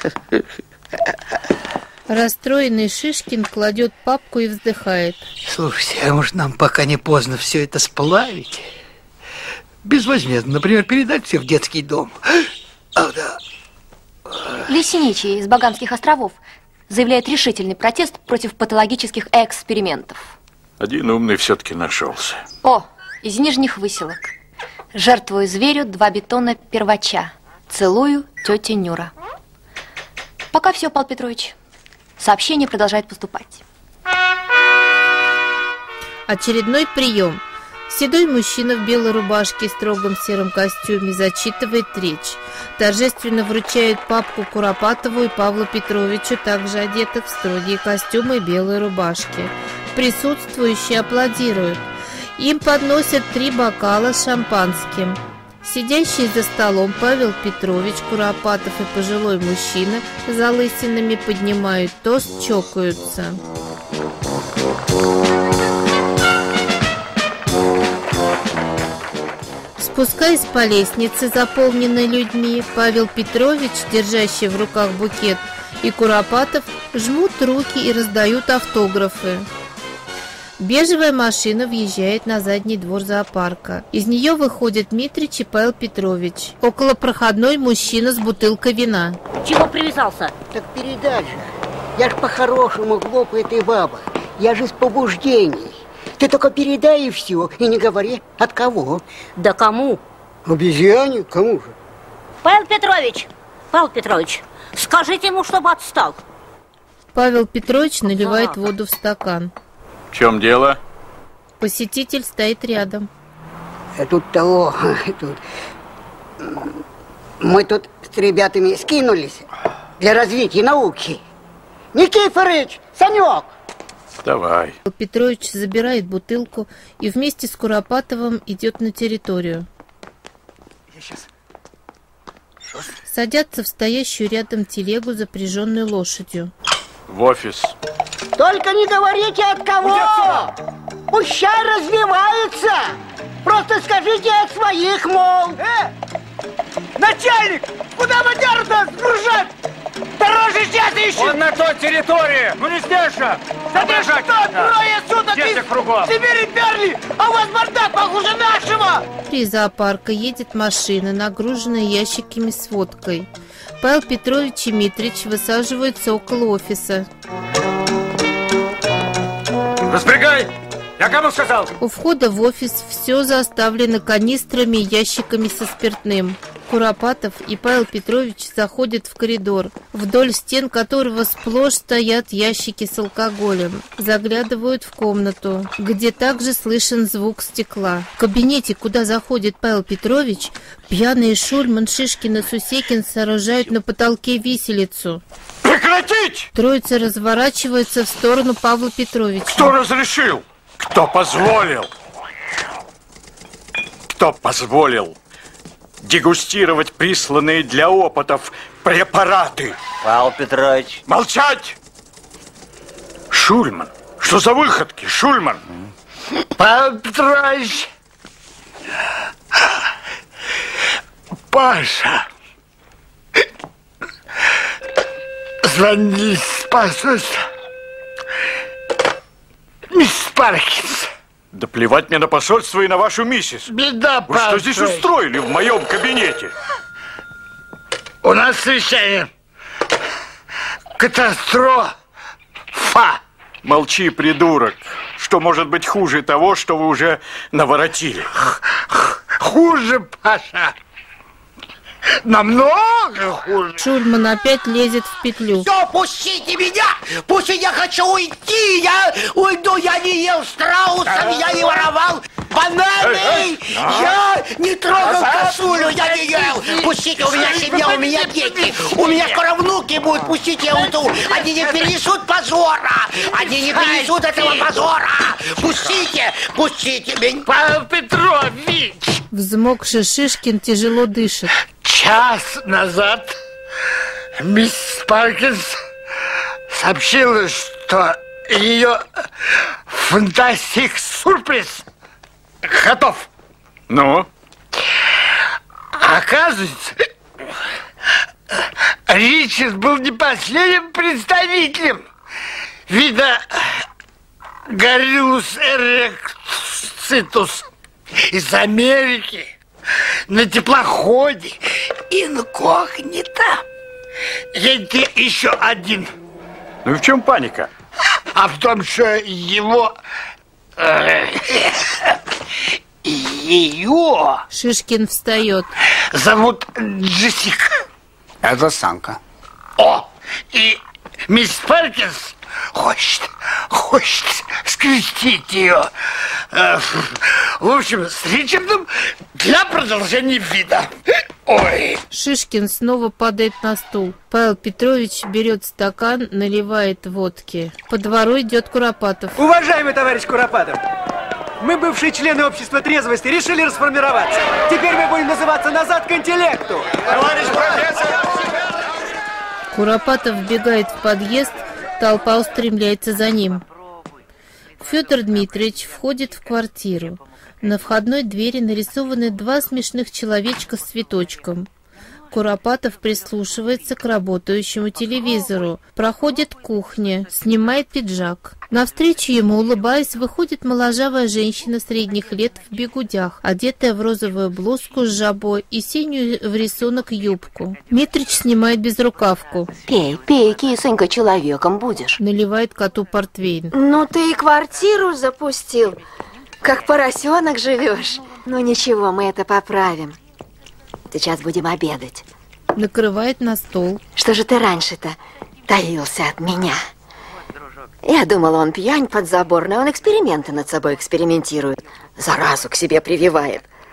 Расстроенный Шишкин кладет папку и вздыхает. Слушайте, а может нам пока не поздно все это сплавить? Безвозмездно, например, передать все в детский дом. Ах, да. Лесничий из Багамских островов заявляет решительный протест против патологических экспериментов. Один умный все-таки нашелся. О, из Нижних Выселок. Жертвую зверю два бетона первача. Целую, тетя Нюра. Пока все, Павел Петрович. Сообщение продолжает поступать. Очередной прием. Седой мужчина в белой рубашке и строгом сером костюме зачитывает речь. Торжественно вручает папку Куропатову и Павлу Петровичу, также одетых в строгие костюмы и белые рубашки. Присутствующие аплодируют. Им подносят три бокала с шампанским. Сидящие за столом Павел Петрович, Куропатов и пожилой мужчина с залысинами поднимают тост, чокаются. Спускаясь по лестнице, заполненной людьми, Павел Петрович, держащий в руках букет, и Куропатов жмут руки и раздают автографы. Бежевая машина въезжает на задний двор зоопарка. Из нее выходят Митрич и Павел Петрович. Около проходной мужчина с бутылкой вина. Чего привязался? Так передай же. Я ж по-хорошему глупая ты баба. Я же из побуждений. Ты только передай и все, и не говори, от кого. Да кому? Обезьяне? Кому же? Павел Петрович, Павел Петрович, скажите ему, чтобы отстал. Павел Петрович наливает а. воду в стакан. В чем дело? Посетитель стоит рядом. Тут того, тут... Мы тут с ребятами скинулись для развития науки. Никифорыч, Санек! Давай. Петрович забирает бутылку и вместе с Куропатовым идет на территорию. Садятся в стоящую рядом телегу, запряженную лошадью. В офис. Только не говорите от кого! Пущай развивается! Просто скажите от своих, мол! Э! Начальник! Куда водяру-то сгружать? Дороже сейчас ищет! Он на той территории! Ну не здесь же! Да ты что, трое суток из Сибири перли, а у вас бардак похуже нашего! Из зоопарка едет машина, нагруженная ящиками с водкой. Павел Петрович и Митрич высаживаются около офиса. Распрягай! Я кому сказал? У входа в офис все заставлено канистрами и ящиками со спиртным. Куропатов и Павел Петрович заходят в коридор, вдоль стен которого сплошь стоят ящики с алкоголем. Заглядывают в комнату, где также слышен звук стекла. В кабинете, куда заходит Павел Петрович, пьяные Шульман, Шишкин и Сусекин сооружают на потолке виселицу. Прекратить! Троица разворачивается в сторону Павла Петровича. Кто разрешил? Кто позволил? Кто позволил дегустировать присланные для опытов препараты? Павел Петрович. Молчать! Шульман. Что за выходки, Шульман? Павел Петрович. Паша. Звони с посольства. Мисс Паркинс. Да плевать мне на посольство и на вашу миссис. Беда, Вы что здесь устроили в моем кабинете? У нас совещание. Катастрофа. Молчи, придурок. Что может быть хуже того, что вы уже наворотили? Хуже, Паша. Намного хуже. Шульман опять лезет в петлю. Все, пустите меня! Пустите, я хочу уйти! Я уйду, я не ел страусов, я не воровал бананы! Эй, эй, я не трогал косулю, я не ел! Пустите, у меня семья, у меня дети! У меня скоро внуки будут, пустите, я уйду! Они не перенесут позора! Они не перенесут этого позора! Пустите, пустите меня! Павел Петрович! Взмокший Шишкин тяжело дышит. Час назад мисс Паркинс сообщила, что ее фантастик сюрприз готов. Ну? Оказывается, Ричард был не последним представителем вида Гориллус эректцитус из Америки. На теплоходе инкогнито. Есть еще один. Ну и в чем паника? А в том, что его... Э, ее... Шишкин встает. Зовут Джессика. Это самка. О, и мисс Паркинс хочет, хочет скрестить ее. В общем, с Ричардом для продолжения вида. Ой. Шишкин снова падает на стул. Павел Петрович берет стакан, наливает водки. По двору идет Куропатов. Уважаемый товарищ Куропатов, мы, бывшие члены общества трезвости, решили расформироваться. Теперь мы будем называться «Назад к интеллекту». Товарищ профессор! Куропатов вбегает в подъезд, толпа устремляется за ним. Федор Дмитриевич входит в квартиру. На входной двери нарисованы два смешных человечка с цветочком. Куропатов прислушивается к работающему телевизору, проходит к кухне, снимает пиджак. Навстречу ему, улыбаясь, выходит моложавая женщина средних лет в бигудях, одетая в розовую блузку с жабо и синюю в рисунок юбку. Митрич снимает безрукавку. Пей, пей, кисонька, человеком будешь. Наливает коту портвейн. Ну ты и квартиру запустил, как поросенок живешь. Ну ничего, мы это поправим. Сейчас будем обедать. Накрывает на стол. Что же ты раньше-то таился от меня? Я думала, он пьянь подзаборный, он эксперименты над собой экспериментирует. Заразу к себе прививает.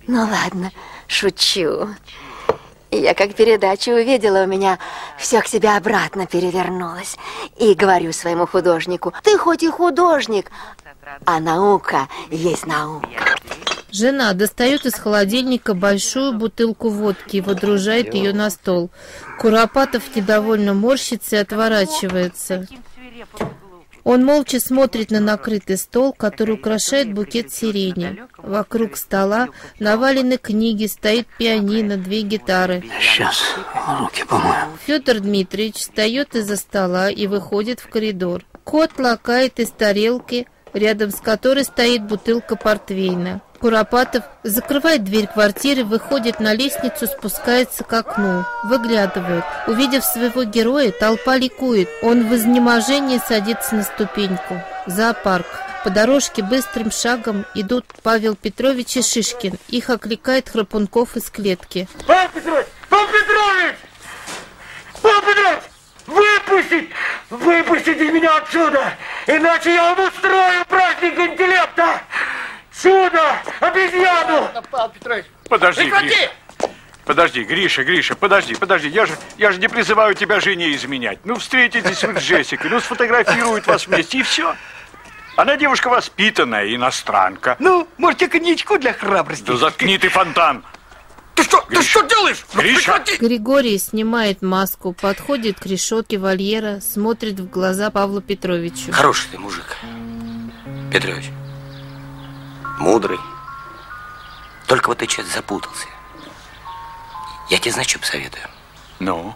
Ну ладно, шучу. Я как передачу увидела, у меня все к себе обратно перевернулось. И говорю своему художнику: ты хоть и художник, а наука есть наука. Жена достает из холодильника большую бутылку водки и водружает ее на стол. Куропатов недовольно морщится и отворачивается. Он молча смотрит на накрытый стол, который украшает букет сирени. Вокруг стола навалены книги, стоит пианино, две гитары. Сейчас руки помою. Федор Дмитриевич встает из-за стола и выходит в коридор. Кот лакает из тарелки, рядом с которой стоит бутылка портвейна. Куропатов закрывает дверь квартиры, выходит на лестницу, спускается к окну, выглядывает. Увидев своего героя, толпа ликует. Он в изнеможении садится на ступеньку. Зоопарк. По дорожке быстрым шагом идут Павел Петрович и Шишкин. Их окликает Храпунков из клетки. Павел Петрович! Павел Петрович! Павел Петрович! Выпустить! Выпустите меня отсюда! Иначе я вам устрою праздник интеллекта! Чудо! Обезьяну! Павел Петрович! Подожди, Прекрати! Гриша. Подожди, Гриша, Гриша, подожди, подожди. Я же, я же не призываю тебя жене изменять. Ну, встретитесь вы с Джессикой, ну, сфотографируют вас вместе, и все. Она девушка воспитанная, иностранка. Ну, можете коньячку для храбрости. Да заткни ты фонтан. Ты что, Гриша. ты что делаешь? Гриша! Григорий снимает маску, подходит к решетке вольера, смотрит в глаза Павлу Петровичу. Хороший ты мужик, Петрович. Мудрый. Только вот ты что-то запутался. Я тебе, знаешь, что посоветую? Ну?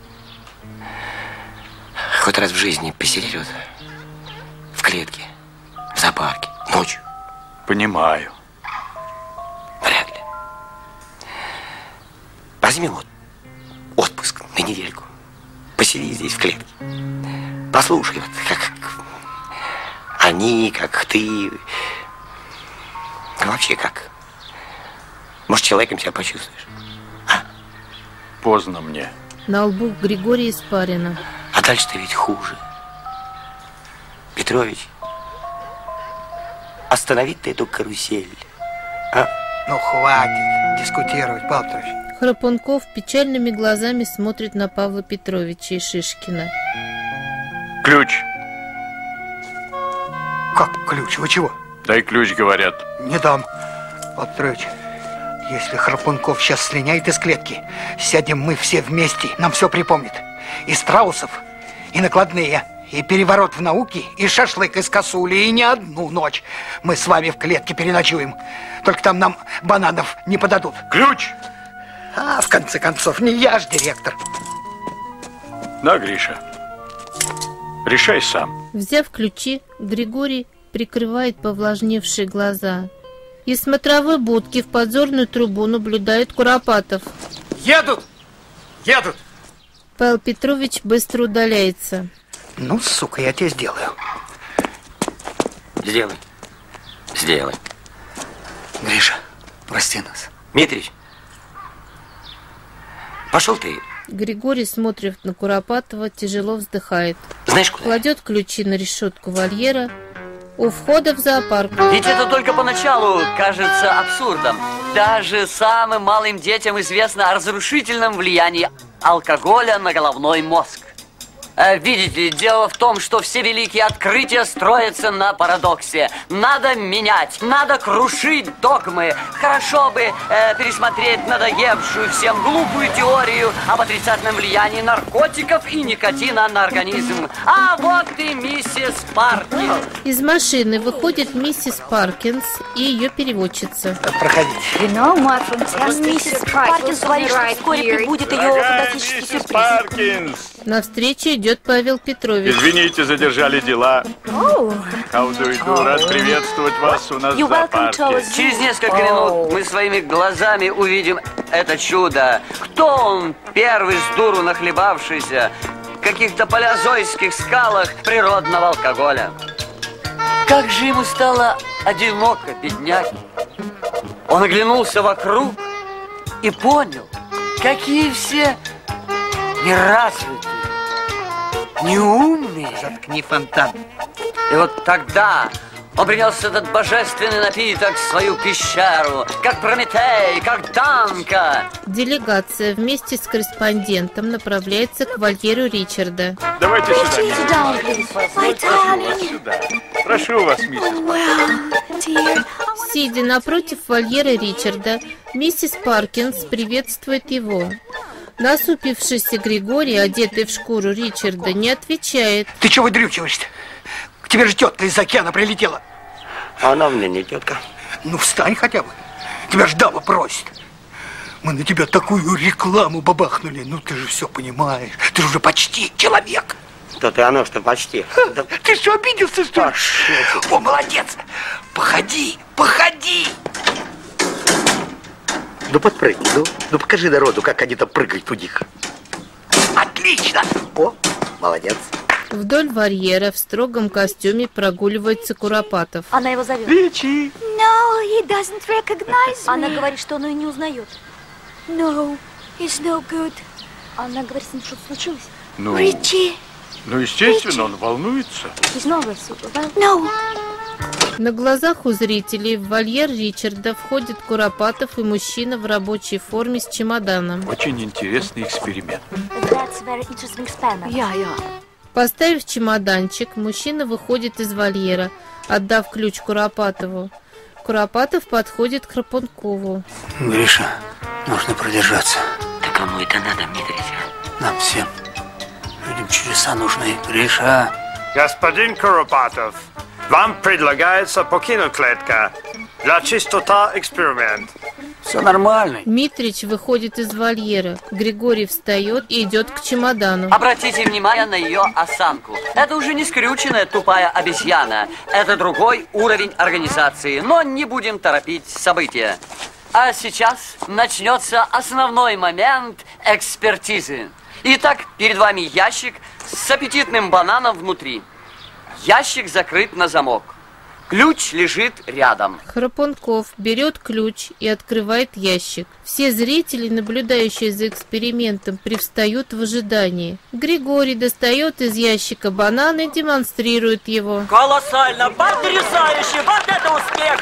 Хоть раз в жизни посидеть вот в клетке, в зоопарке, ночью. Понимаю. Вряд ли. Возьми вот отпуск на недельку. Посиди здесь в клетке. Послушай, вот как они, как ты... Вообще как? Может, человеком себя почувствуешь? А? Поздно мне. На лбу Григория испарина. А дальше-то ведь хуже. Петрович, остановить-то эту карусель. А? Ну, хватит дискутировать, Павел Петрович. Храпунков печальными глазами смотрит на Павла Петровича и Шишкина. Ключ. Как ключ? Вы чего? Дай ключ, говорят. Не дам. Павел Петрович, если Храпунков сейчас слиняет из клетки, сядем мы все вместе, нам все припомнит. И Страусов, и накладные, и переворот в науке, и шашлык из косули, и не одну ночь мы с вами в клетке переночуем. Только там нам бананов не подадут. Ключ! А, в конце концов, не я ж директор. Да, Гриша. Решай сам. Взяв ключи, Григорий прикрывает повлажневшие глаза. Из смотровой будки в подзорную трубу наблюдает Куропатов. Едут! Едут! Павел Петрович быстро удаляется. Ну, сука, я тебе сделаю. Сделай. Сделай. Гриша, прости нас. Дмитрич, пошел ты. Григорий, смотрит на Куропатова, тяжело вздыхает. Знаешь куда? Кладет ключи на решетку вольера у входа в зоопарк. Ведь это только поначалу кажется абсурдом. Даже самым малым детям известно о разрушительном влиянии алкоголя на головной мозг. Видите, дело в том, что все великие открытия строятся на парадоксе. Надо менять, надо крушить догмы. Хорошо бы э, пересмотреть надоевшую всем глупую теорию об отрицательном влиянии наркотиков и никотина на организм. А вот и миссис Паркинс. Из машины выходит миссис Паркинс и ее переводчица. Проходите. Миссис Паркинс говорит, что вскоре прибудет ее фантастический сюрприз. Паркинс! Навстречу идет Павел Петрович. Извините, задержали дела. Oh. Хауду иду, рад приветствовать вас у нас в зоопарке. Через несколько минут мы своими глазами увидим это чудо. Кто он, первый с дуру нахлебавшийся в каких-то палеозойских скалах природного алкоголя? Как же ему стало одиноко, бедняги. Он оглянулся вокруг и понял, какие все неразвитые, неумные. Заткни фонтан. И вот тогда Он принес этот божественный напиток в свою пещеру, как Прометей, как Данка. Делегация вместе с корреспондентом направляется к вольеру Ричарда. Давайте сюда. Прошу вас сюда. Прошу вас, миссис. Сидя напротив вольера Ричарда, миссис Паркинс приветствует его. Насупившийся Григорий, одетый в шкуру Ричарда, не отвечает. Ты чего выдрючиваешься? К тебе же тетка из океана прилетела. Она мне не тетка. Ну, встань хотя бы. Тебя ж дама просит. Мы на тебя такую рекламу бабахнули. Ну, ты же все понимаешь. Ты же уже почти человек. То-то и оно, что почти. Да. Ты что, обиделся, что ли? О, молодец. Походи, походи. Ну, подпрыгни, ну. Ну, покажи народу, как они там прыгают у них. Отлично. О, молодец. Вдоль вольера в строгом костюме прогуливается Куропатов. Она его зовет. Ричи. No, he doesn't recognize me. Она говорит, что он ее не узнает. No, he's no good. Она говорит, с ним что-то случилось. Ну, Ричи. Ну, естественно, Ричи. Он волнуется. He's nervous. No. На глазах у зрителей в вольер Ричарда входит Куропатов и мужчина в рабочей форме с чемоданом. Очень интересный эксперимент. That's very interesting experiment. Yeah, yeah. Поставив чемоданчик, мужчина выходит из вольера, отдав ключ Куропатову. Куропатов подходит к Храпункову. Гриша, нужно продержаться. Да кому это надо, Дмитрий? Нам всем. Людям чудеса нужны. Гриша. Господин Куропатов, вам предлагается покинуть клетка. Для чистота эксперимент. Все нормально. Митрич выходит из вольера. Григорий встает и идет к чемодану. Обратите внимание на ее осанку. Это уже не скрюченная тупая обезьяна. Это другой уровень организации. Но не будем торопить события. А сейчас начнется основной момент экспертизы. Итак, перед вами ящик с аппетитным бананом внутри. Ящик закрыт на замок. Ключ лежит рядом. Храпунков берет ключ и открывает ящик. Все зрители, наблюдающие за экспериментом, привстают в ожидании. Григорий достает из ящика банан и демонстрирует его. Колоссально, потрясающе, вот это успех!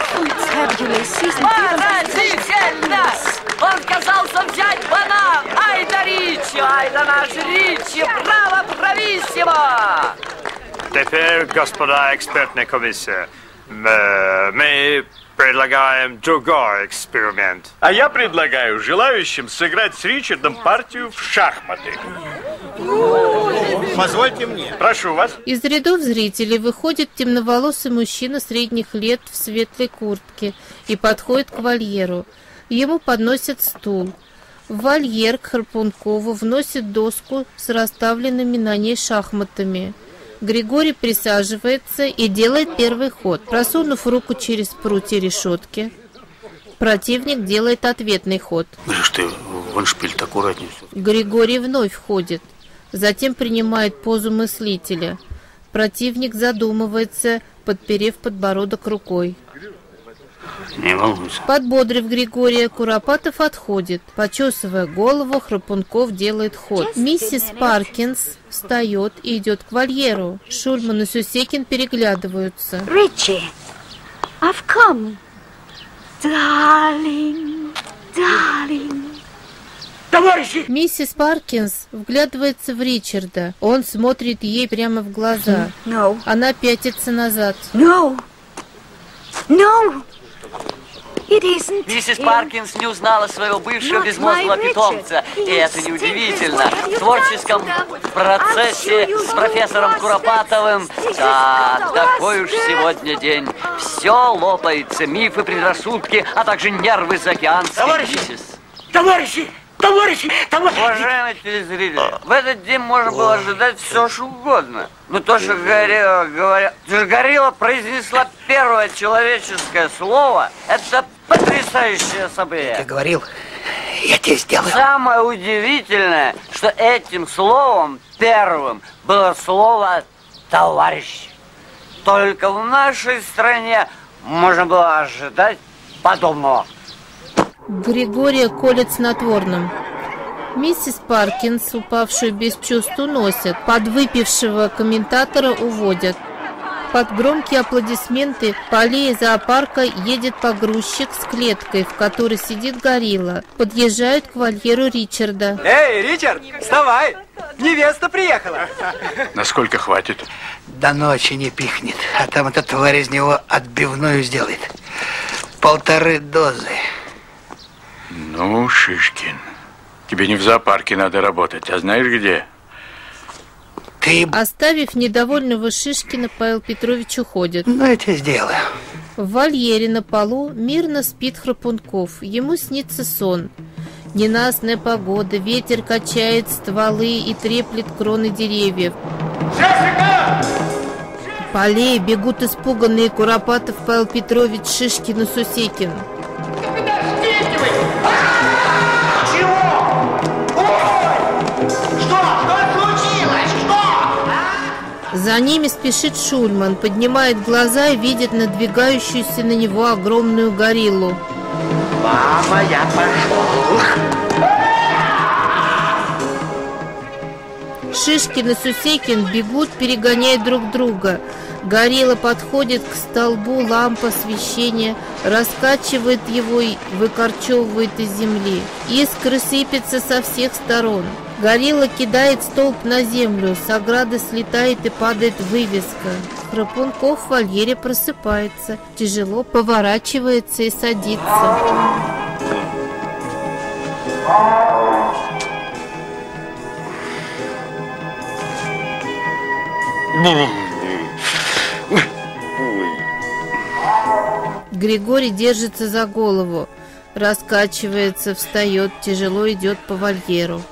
Поразительно! Он отказался взять банан! Ай да Ричи, ай да наш Ричи, браво, брависсимо! Теперь, господа экспертная комиссия, мы предлагаем другой эксперимент. А я предлагаю желающим сыграть с Ричардом партию в шахматы. Позвольте мне. Прошу вас. Из рядов зрителей выходит темноволосый мужчина средних лет в светлой куртке и подходит к вольеру. Ему подносят стул. В вольер к Храпункову вносят доску с расставленными на ней шахматами. Григорий присаживается и делает первый ход. Просунув руку через прутья решетки, противник делает ответный ход. Гриш, ты вон шпиль-то аккуратнее. Григорий вновь входит, затем принимает позу мыслителя. Противник задумывается, подперев подбородок рукой. Не волнуйся. Подбодрив Григория, Куропатов отходит. Почесывая голову, Храпунков делает ход. Миссис Паркинс встает и идет к вольеру. Шульман и Сюсекин переглядываются. Ричи, I've come. Darling, darling. Товарищи! Миссис Паркинс вглядывается в Ричарда. Он смотрит ей прямо в глаза. No. Она пятится назад. No. No. It isn't Миссис him. Паркинс не узнала своего бывшего Not безмозглого my питомца. Richard. И это неудивительно. He В творческом процессе с профессором Куропатовым. Да, такой уж сегодня день. Все лопается. Мифы, предрассудки, а также нервы заокеанской Товарищи! миссис. Товарищи! Товарищи! Товарищи! Уважаемые телезрители, в этот день можно было ожидать все, что угодно. Но то, что Горилла говоря... То, что Горилла произнесла первое человеческое слово, это потрясающее событие. Ты говорил, я тебе сделаю. Самое удивительное, что этим словом первым было слово «товарищ». Только в нашей стране можно было ожидать подобного. Григория колет снотворным. Миссис Паркинс, упавшую без чувств, уносят. Подвыпившего комментатора уводят. Под громкие аплодисменты по аллее зоопарка едет погрузчик с клеткой, в которой сидит горилла. Подъезжают к вольеру Ричарда. Эй, Ричард, вставай! Невеста приехала. Насколько хватит? До ночи не пихнет, а там эта тварь из него отбивную сделает. Полторы дозы. Ну, Шишкин, тебе не в зоопарке надо работать, а знаешь где? Ты... Оставив недовольного Шишкина, Павел Петрович уходит. Ну, я тебе сделаю. В вольере на полу мирно спит Храпунков. Ему снится сон. Ненастная погода, ветер качает стволы и треплет кроны деревьев. Джессика! По аллее бегут испуганные Куропатов, Павел Петрович, Шишкин и Сусекин. За ними спешит Шульман, поднимает глаза и видит надвигающуюся на него огромную гориллу. Мама, я пошел. Шишкин и Сусекин бегут, перегоняя друг друга. Горилла подходит к столбу лампы освещения, раскачивает его и выкорчевывает из земли. Искры сыпятся со всех сторон. Горилла кидает столб на землю, с ограды слетает и падает вывеска. Храпунков в вольере просыпается, тяжело поворачивается и садится. Григорий держится за голову, раскачивается, встает, тяжело идет по вольеру.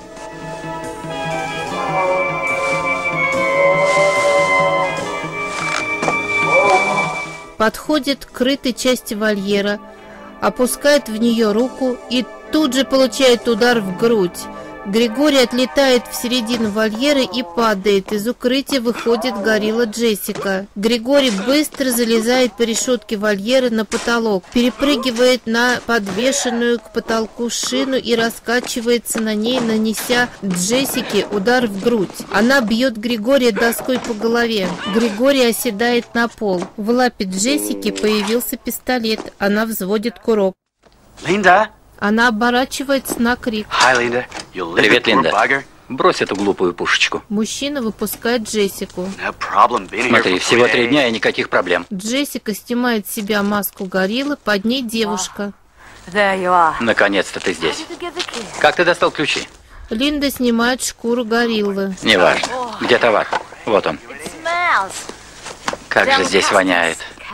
Подходит к крытой части вольера, опускает в нее руку и тут же получает удар в грудь. Григорий отлетает в середину вольера и падает. Из укрытия выходит горилла Джессика. Григорий быстро залезает по решетке вольера на потолок, перепрыгивает на подвешенную к потолку шину и раскачивается на ней, нанеся Джессике удар в грудь. Она бьет Григория доской по голове. Григорий оседает на пол. В лапе Джессики появился пистолет. Она взводит курок. Линда? Она оборачивается на крик. Привет, Линда. Брось эту глупую пушечку. Мужчина выпускает Джессику. Смотри, всего три дня и никаких проблем. Джессика снимает с себя маску гориллы, под ней девушка. Наконец-то ты здесь. Как ты достал ключи? Линда снимает шкуру гориллы. Неважно. Где товар? Вот он. Как же здесь воняет.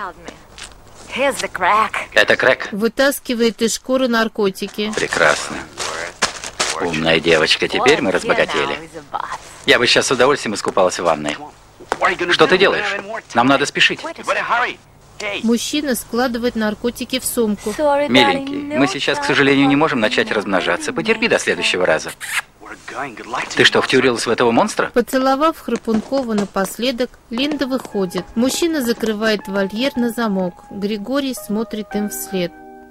Это крэк. Вытаскивает из шкуры наркотики. Прекрасно. Умная девочка, теперь мы разбогатели. Я бы сейчас с удовольствием искупалась в ванной. Что ты делаешь? Нам надо спешить. Мужчина складывает наркотики в сумку. Миленький, мы сейчас, к сожалению, не можем начать размножаться. Потерпи до следующего раза. Ты что, втюрилась в этого монстра? Поцеловав Храпункова напоследок, Линда выходит. Мужчина закрывает вольер на замок. Григорий смотрит им вслед.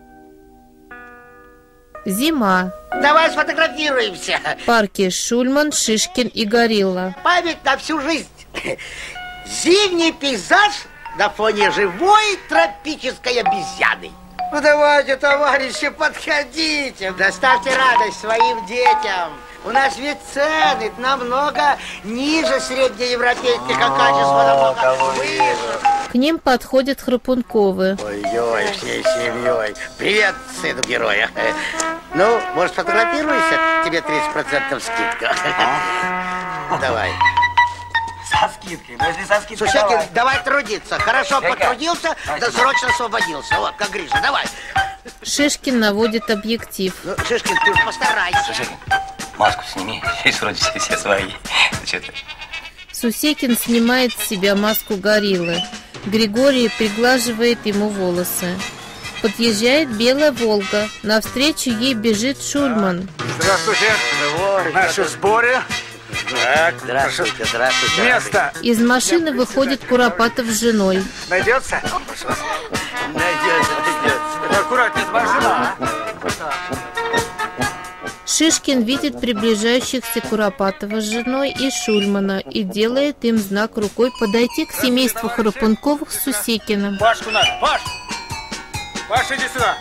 Зима. Давай сфотографируемся. В парке Шульман, Шишкин и горилла. Память на всю жизнь. Зимний пейзаж на фоне живой тропической обезьяны. Ну давайте, товарищи, подходите. Доставьте радость своим детям. У нас ведь цены намного ниже среднеевропейских, а качество намного выше. К ним подходят Храпунковы. Ой-ой, всей семьей. Привет, сыну героя. Ну, может, фотографируйся? Тебе тридцать процентов скидка. Давай. Со скидкой, ну если со скидкой, Сусекин, давай. давай трудиться. Хорошо Века. потрудился, да срочно освободился. Вот, как Гриша, давай. Шишкин наводит объектив. Ну, Шишкин, ты уж постарайся. Сусекин, маску сними, здесь вроде все, все свои. Значит... Сусекин снимает с себя маску гориллы. Григорий приглаживает ему волосы. Подъезжает белая «Волга». Навстречу ей бежит Шульман. Здравствуйте. Наши сборы. Так, здравствуйте, здравствуйте. Место. Из машины выходит Куропатов с женой. Найдется? Найдется, найдется. Аккуратнее с машиной. Шишкин видит приближающихся Куропатова с женой и Шульмана и делает им знак рукой подойти к семейству Храпунковых с Сусекиным. Пашку наш, Паш! Паш, иди сюда!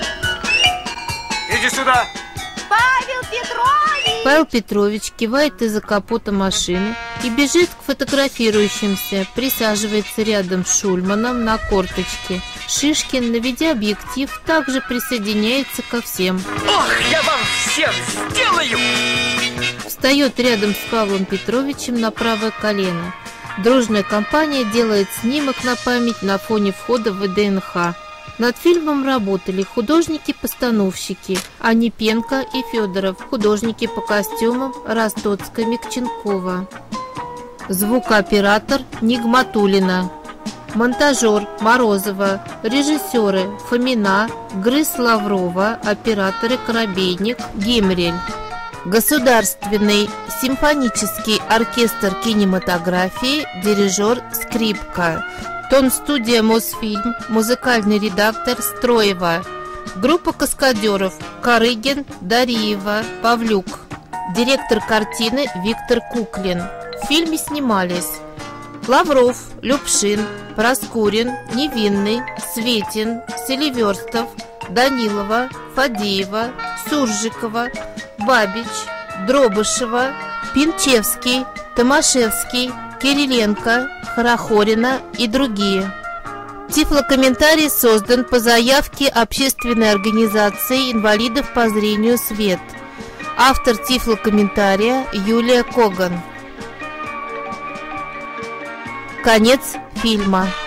Иди сюда! Павел Петрович! Павел Петрович кивает из-за капота машины и бежит к фотографирующимся, присаживается рядом с Шульманом на корточке. Шишкин, наведя объектив, также присоединяется ко всем. Ох, я вам всем сделаю! Встает рядом с Павлом Петровичем на правое колено. Дружная компания делает снимок на память на фоне входа в ВДНХ. Над фильмом работали художники-постановщики Анипенко и Федоров, художники по костюмам Ростоцкая, Микченкова, звукооператор Нигматуллина, монтажер Морозова, режиссеры Фомина, Грыз Лаврова, операторы Коробейник, Гимрель. Государственный симфонический оркестр кинематографии, дирижер Скрипка. Тон-студия Мосфильм, музыкальный редактор Строева. Группа каскадеров Карыгин, Дариева, Павлюк. Директор картины Виктор Куклин. В фильме снимались Лавров, Любшин, Проскурин, Невинный, Светин, Селиверстов, Данилова, Фадеева, Суржикова, Бабич, Дробышева, Пинчевский, Томашевский, Кириленко, Хорохорина и другие. Тифлокомментарий создан по заявке общественной организации инвалидов по зрению «Свет». Автор тифлокомментария Юлия Коган. Конец фильма.